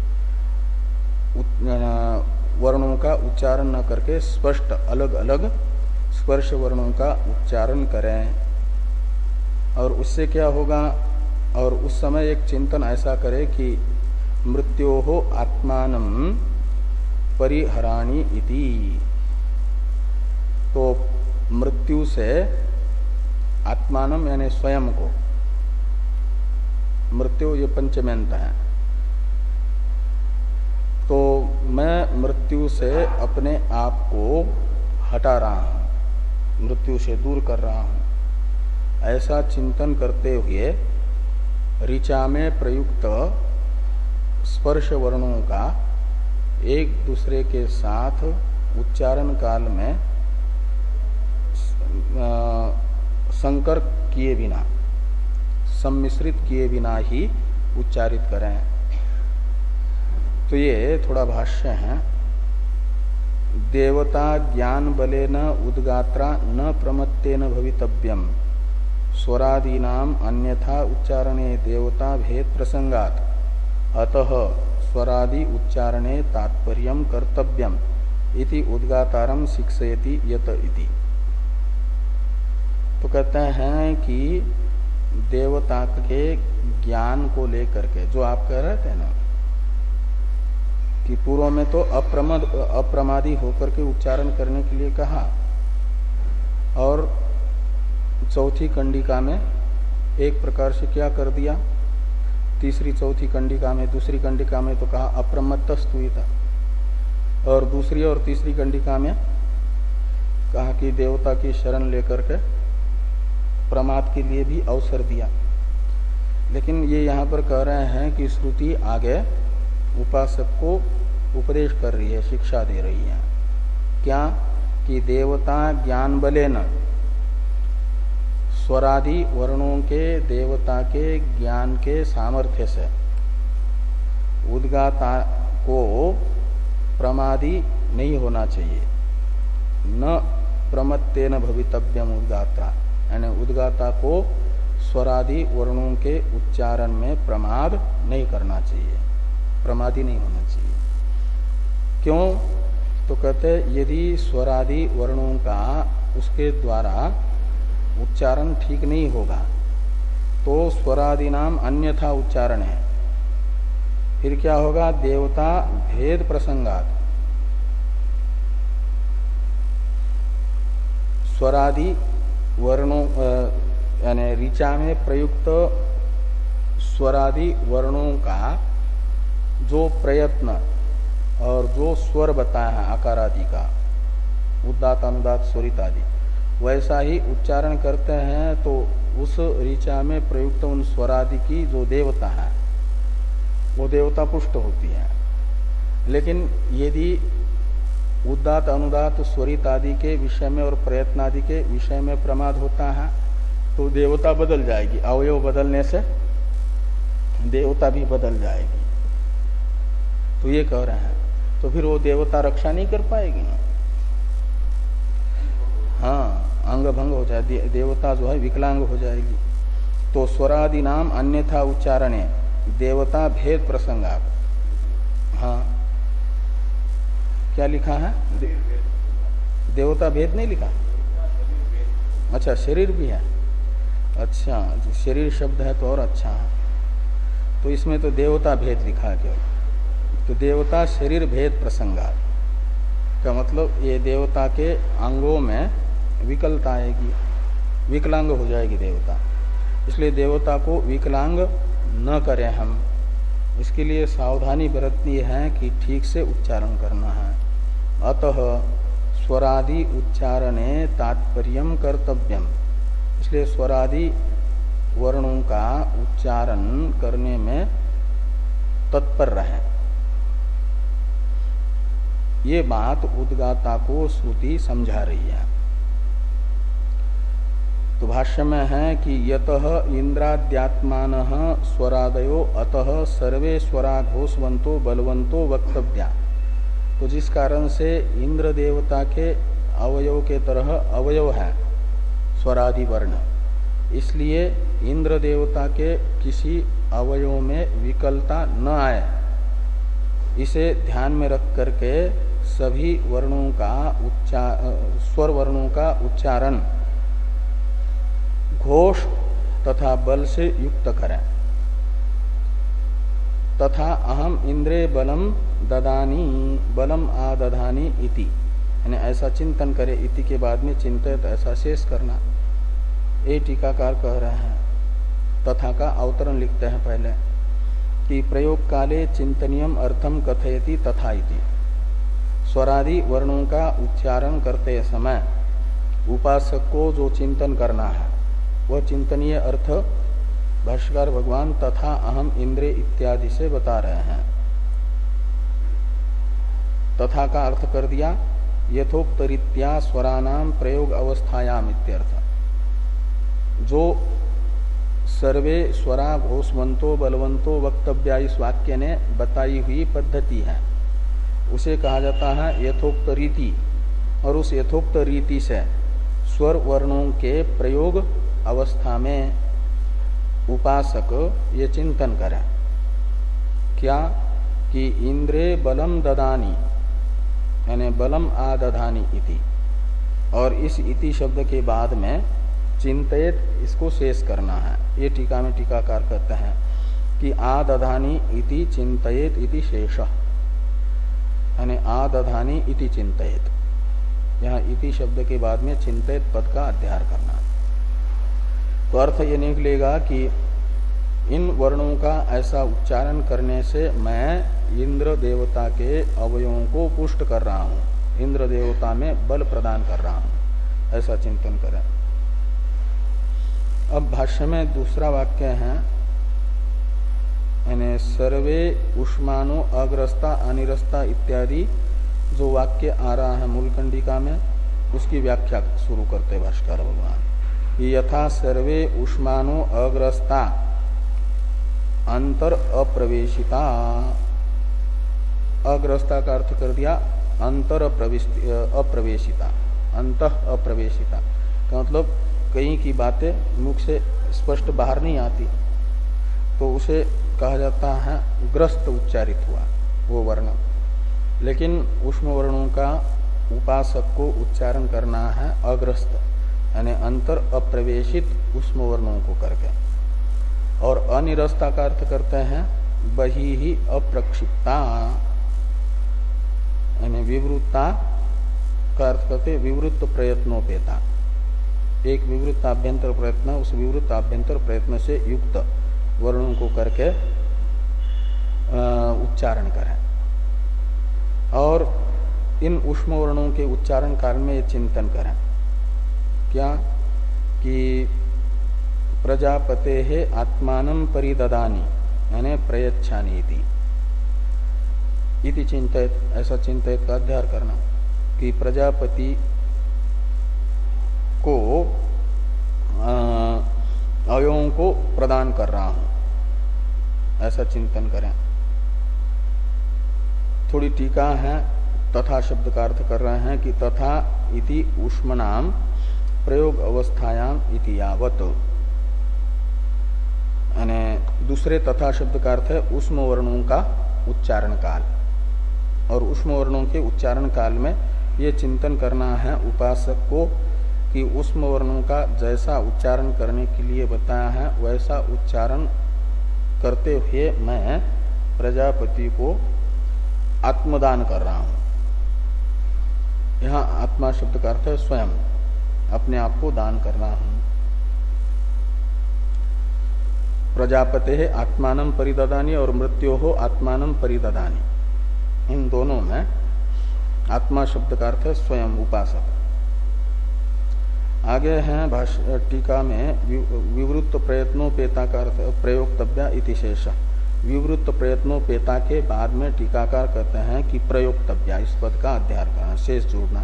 वर्णों का उच्चारण न करके स्पष्ट अलग अलग स्पर्श वर्णों का उच्चारण करें। और उससे क्या होगा, और उस समय एक चिंतन ऐसा करे कि मृत्योः आत्मानं परिहराणि इति। तो मृत्यु से आत्मानं यानी स्वयं को, मृत्यु ये पंचम्यंत है, तो मैं मृत्यु से अपने आप को हटा रहा हूं, मृत्यु से दूर कर रहा हूं। ऐसा चिंतन करते हुए ऋचा में प्रयुक्त स्पर्श वर्णों का एक दूसरे के साथ उच्चारण काल में संकर किए बिना, सम्मिश्रित किए बिना ही उच्चारित करें। तो ये थोड़ा भाष्य है। देवता ज्ञान बलेन उद्गात्रा न प्रमत्तेन भवितव्यम स्वरादीनाम अन्यथा उच्चारणे देवता भेद प्रसंगात अतः स्वरादि उच्चारणे तात्पर्यम कर्तव्यम इति उद्गातारम शिक्षयति यत इति। तो कहते हैं कि देवता के ज्ञान को लेकर के, जो आप कह रहे थे ना कि पूर्व में तो अप्रमद अप्रमादी होकर के उच्चारण करने के लिए कहा, और चौथी कंडिका में एक प्रकार से क्या कर दिया, तीसरी चौथी कंडिका में, दूसरी कंडिका में तो कहा अप्रमत्तस्तुता, और दूसरी और तीसरी कंडिका में कहा कि देवता की शरण लेकर के प्रमाद के लिए भी अवसर दिया। लेकिन ये यहाँ पर कह रहे हैं कि श्रुति आगे उपासक को उपदेश कर रही है, शिक्षा दे रही है। क्या कि देवता ज्ञान बलेन, स्वरादि वर्णों के देवता के ज्ञान के सामर्थ्य से उद्गाता को प्रमादी नहीं होना चाहिए। न प्रमत्तेन भवितव्यम उद्गाता, यानी उद्गाता को स्वरादि वर्णों के उच्चारण में प्रमाद नहीं करना चाहिए, प्रमादी नहीं होना चाहिए। क्यों? तो कहते यदि स्वरादि वर्णों का उसके द्वारा उच्चारण ठीक नहीं होगा तो स्वरादि नाम अन्यथा उच्चारण है, फिर क्या होगा, देवता भेद प्रसंगात, स्वरादि वर्णों यानी ऋचा में प्रयुक्त स्वरादि वर्णों का जो प्रयत्न और जो स्वर बताया है आकार आदि का, उदात अनुदात स्वरित आदि, वैसा ही उच्चारण करते हैं तो उस ऋचा में प्रयुक्त उन स्वरादि की जो देवता है वो देवता पुष्ट होती है। लेकिन यदि उदात अनुदात स्वरित आदि के विषय में और प्रयत्न आदि के विषय में प्रमाद होता है तो देवता बदल जाएगी, अवयव बदलने से देवता भी बदल जाएगी। तो ये कह रहे हैं, तो फिर वो देवता रक्षा नहीं कर पाएगी ना। हाँ, अंग भंग हो जाए, दे, देवता जो है विकलांग हो जाएगी। तो स्वरादि नाम अन्यथा उच्चारणे देवता भेद प्रसंगात। हाँ, क्या लिखा है? दे, देवता भेद नहीं लिखा। अच्छा, शरीर भी है। अच्छा, शरीर शब्द है तो और अच्छा है। तो इसमें तो देवता भेद लिखा गया, तो देवता शरीर भेद प्रसंगात का मतलब ये देवता के अंगों में विकलता आएगी, विकलांग हो जाएगी देवता, इसलिए देवता को विकलांग न करें हम। इसके लिए सावधानी बरतनी है कि ठीक से उच्चारण करना है। अतः स्वरादि उच्चारणे तात्पर्यम कर्तव्यम, इसलिए स्वरादि वर्णों का उच्चारण करने में तत्पर रहें। ये बात उद्गाता को श्रुति समझा रही है। तो भाष्य में है कि यतः इंद्राद्यात्मानः स्वरादयो अतः सर्वे स्वरा घोषवंतो बलवंतो वक्तव्या। तो जिस कारण से इंद्र देवता के अवयव के तरह अवयव है स्वरादि वर्ण, इसलिए इंद्र देवता के किसी अवयव में विकलता न आए, इसे ध्यान में रख करके सभी वर्णों का उच्चार स्वर वर्णों का उच्चारण घोष तथा बल से युक्त करें। तथा अहम इंद्रे बलम ददानी बलम आदधानी इति, यानी ऐसा चिंतन करे, इति के बाद में चिंतित ऐसा शेष करना। ये टीकाकार कह रहे हैं। तथा का अवतरण लिखते हैं पहले कि प्रयोग काले चिंतनीयम अर्थम कथयति तथा इति। स्वरादि वर्णों का उच्चारण करते समय उपासक को जो चिंतन करना है वह चिंतनीय अर्थ भाष्यकार भगवान तथा अहम इंद्रे इत्यादि से बता रहे हैं। तथा का अर्थ कर दिया यथोक्त रीत्या स्वरानाम प्रयोग अवस्थायाम इत्यर्थ। जो सर्वे स्वरा घोषवंतो बलवंतो वक्तव्या इस वाक्य ने बताई हुई पद्धति है, उसे कहा जाता है यथोक्त रीति। और उस यथोक्त रीति से स्वर वर्णों के प्रयोग अवस्था में उपासक ये चिंतन करें क्या कि इंद्रे बलम ददानी, यानी बलम आदधानी इति, और इस इति शब्द के बाद में चिंतित इसको शेष करना है। ये टीका में टीकाकार कहते हैं कि आदधानी इति चिंतित इति शेष, यानी आदधानी इति चिंतित, यहाँ इति शब्द के बाद में चिंतित पद का अध्यार करना। तो अर्थ ये निकलेगा कि इन वर्णों का ऐसा उच्चारण करने से मैं इंद्र देवता के अवयवों को पुष्ट कर रहा हूँ, इंद्र देवता में बल प्रदान कर रहा हूँ, ऐसा चिंतन करें। अब भाष्य में दूसरा वाक्य है, यानी सर्वे उष्मानो अग्रस्ता अनिरस्ता इत्यादि जो वाक्य आ रहा है मूल कंडिका में, उसकी व्याख्या शुरू करते भाष्यकार भगवान। यथा सर्वे उष्मानो अग्रस्ता अंतर अप्रवेशिता। अग्रस्ता का अर्थ कर दिया अंतर अप्रवेशिता, अंतः अप्रवेशिता का मतलब कहीं की बातें मुख से स्पष्ट बाहर नहीं आती, तो उसे कहा जाता है ग्रस्त उच्चारित हुआ वो वर्ण। लेकिन उष्म वर्णों का उपासक को उच्चारण करना है अग्रस्त, यानी अंतर अप्रवेशित उष्म वर्णों को करके। और अनिरस्ता का अर्थ करते हैं बही ही अप्रक्षिप्ता, यानी विवृत्ता का अर्थ करते विवृत्त प्रयत्नोपेता। एक विवृत्त आभ्यंतर प्रयत्न, उस विवृत्त आभ्यंतर प्रयत्न से युक्त वर्णों को करके उच्चारण करें। और इन उष्म वर्णों के उच्चारण काल में ये चिंतन करें क्या कि प्रजापते है आत्मानं परिददानी, यानी प्रयच्छानी इति इति चिंतित, ऐसा चिंतित का अध्यार करना कि प्रजापति को अवयवों को प्रदान कर रहा हूं, ऐसा चिंतन करें। थोड़ी टीका है, तथा शब्द का अर्थ कर रहे हैं कि तथा इति उष्मनाम प्रयोग अवस्थायाम इति यावत, यानी दूसरे तथा शब्द का अर्थ है उष्म वर्णों का उच्चारण काल। और उष्म वर्णों के उच्चारण काल में ये चिंतन करना है उपासक को कि ऊष्म वर्णों का जैसा उच्चारण करने के लिए बताया है वैसा उच्चारण करते हुए मैं प्रजापति को आत्मदान कर रहा हूं। यहाँ आत्मा शब्द का अर्थ है स्वयं, अपने आप को दान करना हूं। प्रजापते है आत्मानं परिददानी और मृत्यो हो आत्मानं परिददानी। इन दोनों में आत्मा शब्द का अर्थ है स्वयं, उपासक। आगे हैं भाष्य टीका में विवृत्त प्रयत्नोपेता का अर्थ प्रयोक्तव्या इति शेष। विवृत्त प्रयत्नोपेता के बाद में टीकाकार कहते हैं कि प्रयोक्तव्या, इस पद का अध्यार करना, शेष जोड़ना।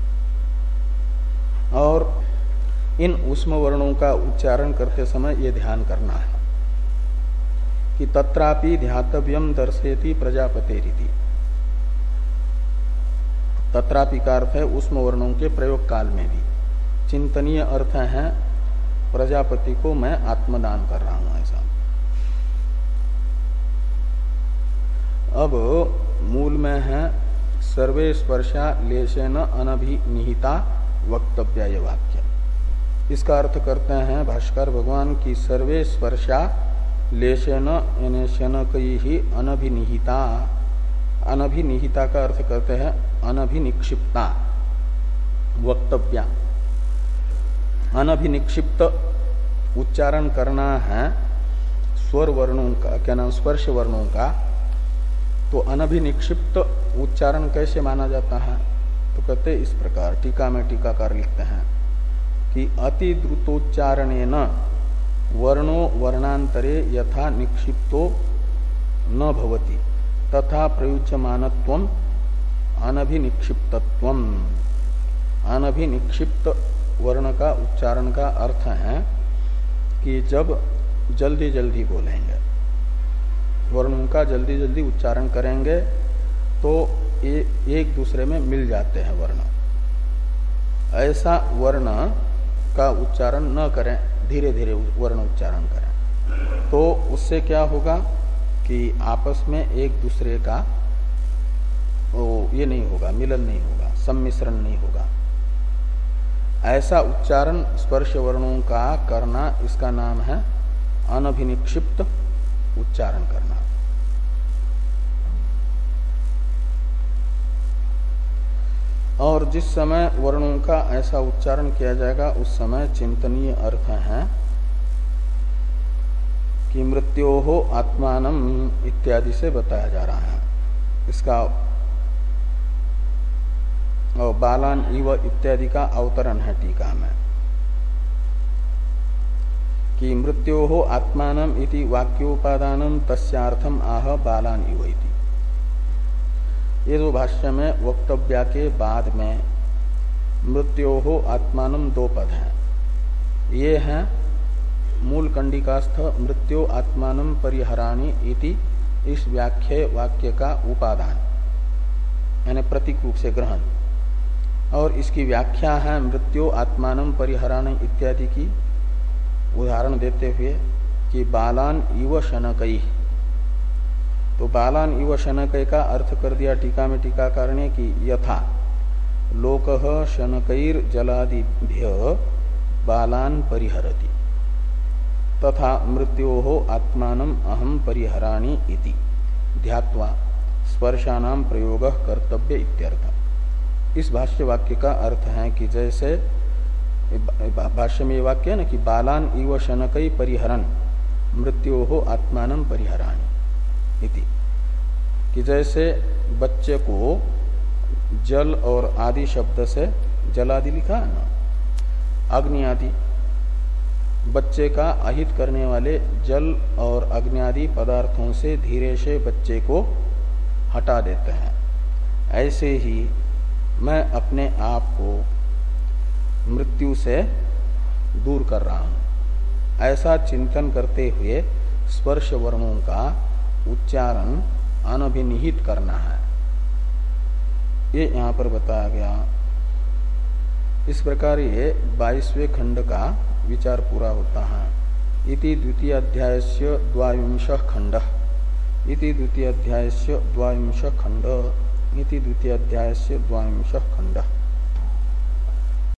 और इन ऊष्म वर्णों का उच्चारण करते समय ये ध्यान करना है कि तत्रापि ध्यातव्यम दर्शयति प्रजापतेरिति। तत्रापि का अर्थ है ऊष्म वर्णों के प्रयोग काल में भी चिंतनीय अर्थ है प्रजापति को मैं आत्मदान कर रहा हूं, ऐसा। अब मूल में है सर्वे स्पर्शा लेशेन अनभिनिहिता वक्तव्य, ये वाक्य। इसका अर्थ करते हैं भाष्कर भगवान की सर्वे स्पर्शा लेशेन यानी शनकई ही अनभिनिहिता। अनभिनिहिता का अर्थ करते हैं अनभिनिक्षिप्ता वक्तव्या। अनभिनिक्षिप्त उच्चारण करना है स्वर वर्णों का, क्या नाम, स्पर्श वर्णों का। तो अनभिनिक्षिप्त उच्चारण कैसे माना जाता है? तो कहते इस प्रकार, टीका में टीकाकार लिखते हैं कि अति द्रुतोच्चारणेन वर्णो वर्णांतरे यथा निक्षिप्तो न भवति तथा प्रयुज्यमानत्वम अनभिनिक्षिप्तत्वम। अनभिनिक्षिप्त वर्ण का उच्चारण का अर्थ है कि जब जल्दी जल्दी बोलेंगे, वर्णों का जल्दी जल्दी उच्चारण करेंगे तो ए, एक दूसरे में मिल जाते हैं वर्ण। ऐसा वर्ण का उच्चारण न करें, धीरे धीरे वर्ण उच्चारण करें। तो उससे क्या होगा कि आपस में एक दूसरे का वो ये नहीं होगा, मिलन नहीं होगा, सम्मिश्रण नहीं होगा। ऐसा उच्चारण स्पर्श वर्णों का करना, इसका नाम है अनभिनिक्षिप्त उच्चारण करना। और जिस समय वर्णों का ऐसा उच्चारण किया जाएगा उस समय चिंतनीय अर्थ है कि मृत्योहो आत्मानम इत्यादि से बताया जा रहा है। इसका और बालान इव इत्यादि का अवतरण है टीका में कि मृत्योहो आत्मानम इति वाक्योपादानम तस्यार्थम आह बालान इव इति। ये जो भाष्य में वक्तव्य के बाद में मृत्योहो आत्मानम दो पद हैं, ये हैं मूल कंडिकास्थ मृत्यो आत्मानम परिहराणि इति इस व्याख्या वाक्य का उपादान, यानी प्रतीक रूप से ग्रहण। और इसकी व्याख्या है मृत्यो आत्मानम परिहराणि इत्यादि की उदाहरण देते हुए कि बालान इव शनकई। तो बालान इव शनकई का अर्थ कर दिया टीका में टीकाकार ने कि यथा लोकः शनकैर जलादिभ्य बालान परिहरति तथा मृत्योः आत्मानम अहम परिहराणि इति ध्यात्वा स्पर्शानाम प्रयोगः कर्तव्य इत्यर्थ। इस भाष्य वाक्य का अर्थ है कि जैसे भाष्य में ये वाक्य है ना कि बालान इव शनकई परिहरन मृत्योः आत्मानम परिहराणि इति, कि जैसे बच्चे को जल और आदि शब्द से जल आदि लिखा है ना, अग्नि आदि, बच्चे का अहित करने वाले जल और अग्नि आदि पदार्थों से धीरे से बच्चे को हटा देते हैं। ऐसे ही मैं अपने आप को मृत्यु से दूर कर रहा हूं। ऐसा चिंतन करते हुए स्पर्श वर्णों का उच्चारण अनभिनिहित करना है, ये यहाँ पर बताया गया। इस प्रकार ये बाईसवें खंड का विचार पूरा होता है। इति द्वितीय अध्यायस्य द्वाविंशः खंडः इति द्वितीय अध्यायस्य द्वाविंशः खंड इति द्वितीय अध्यायस्य द्वाविंशः खंडः।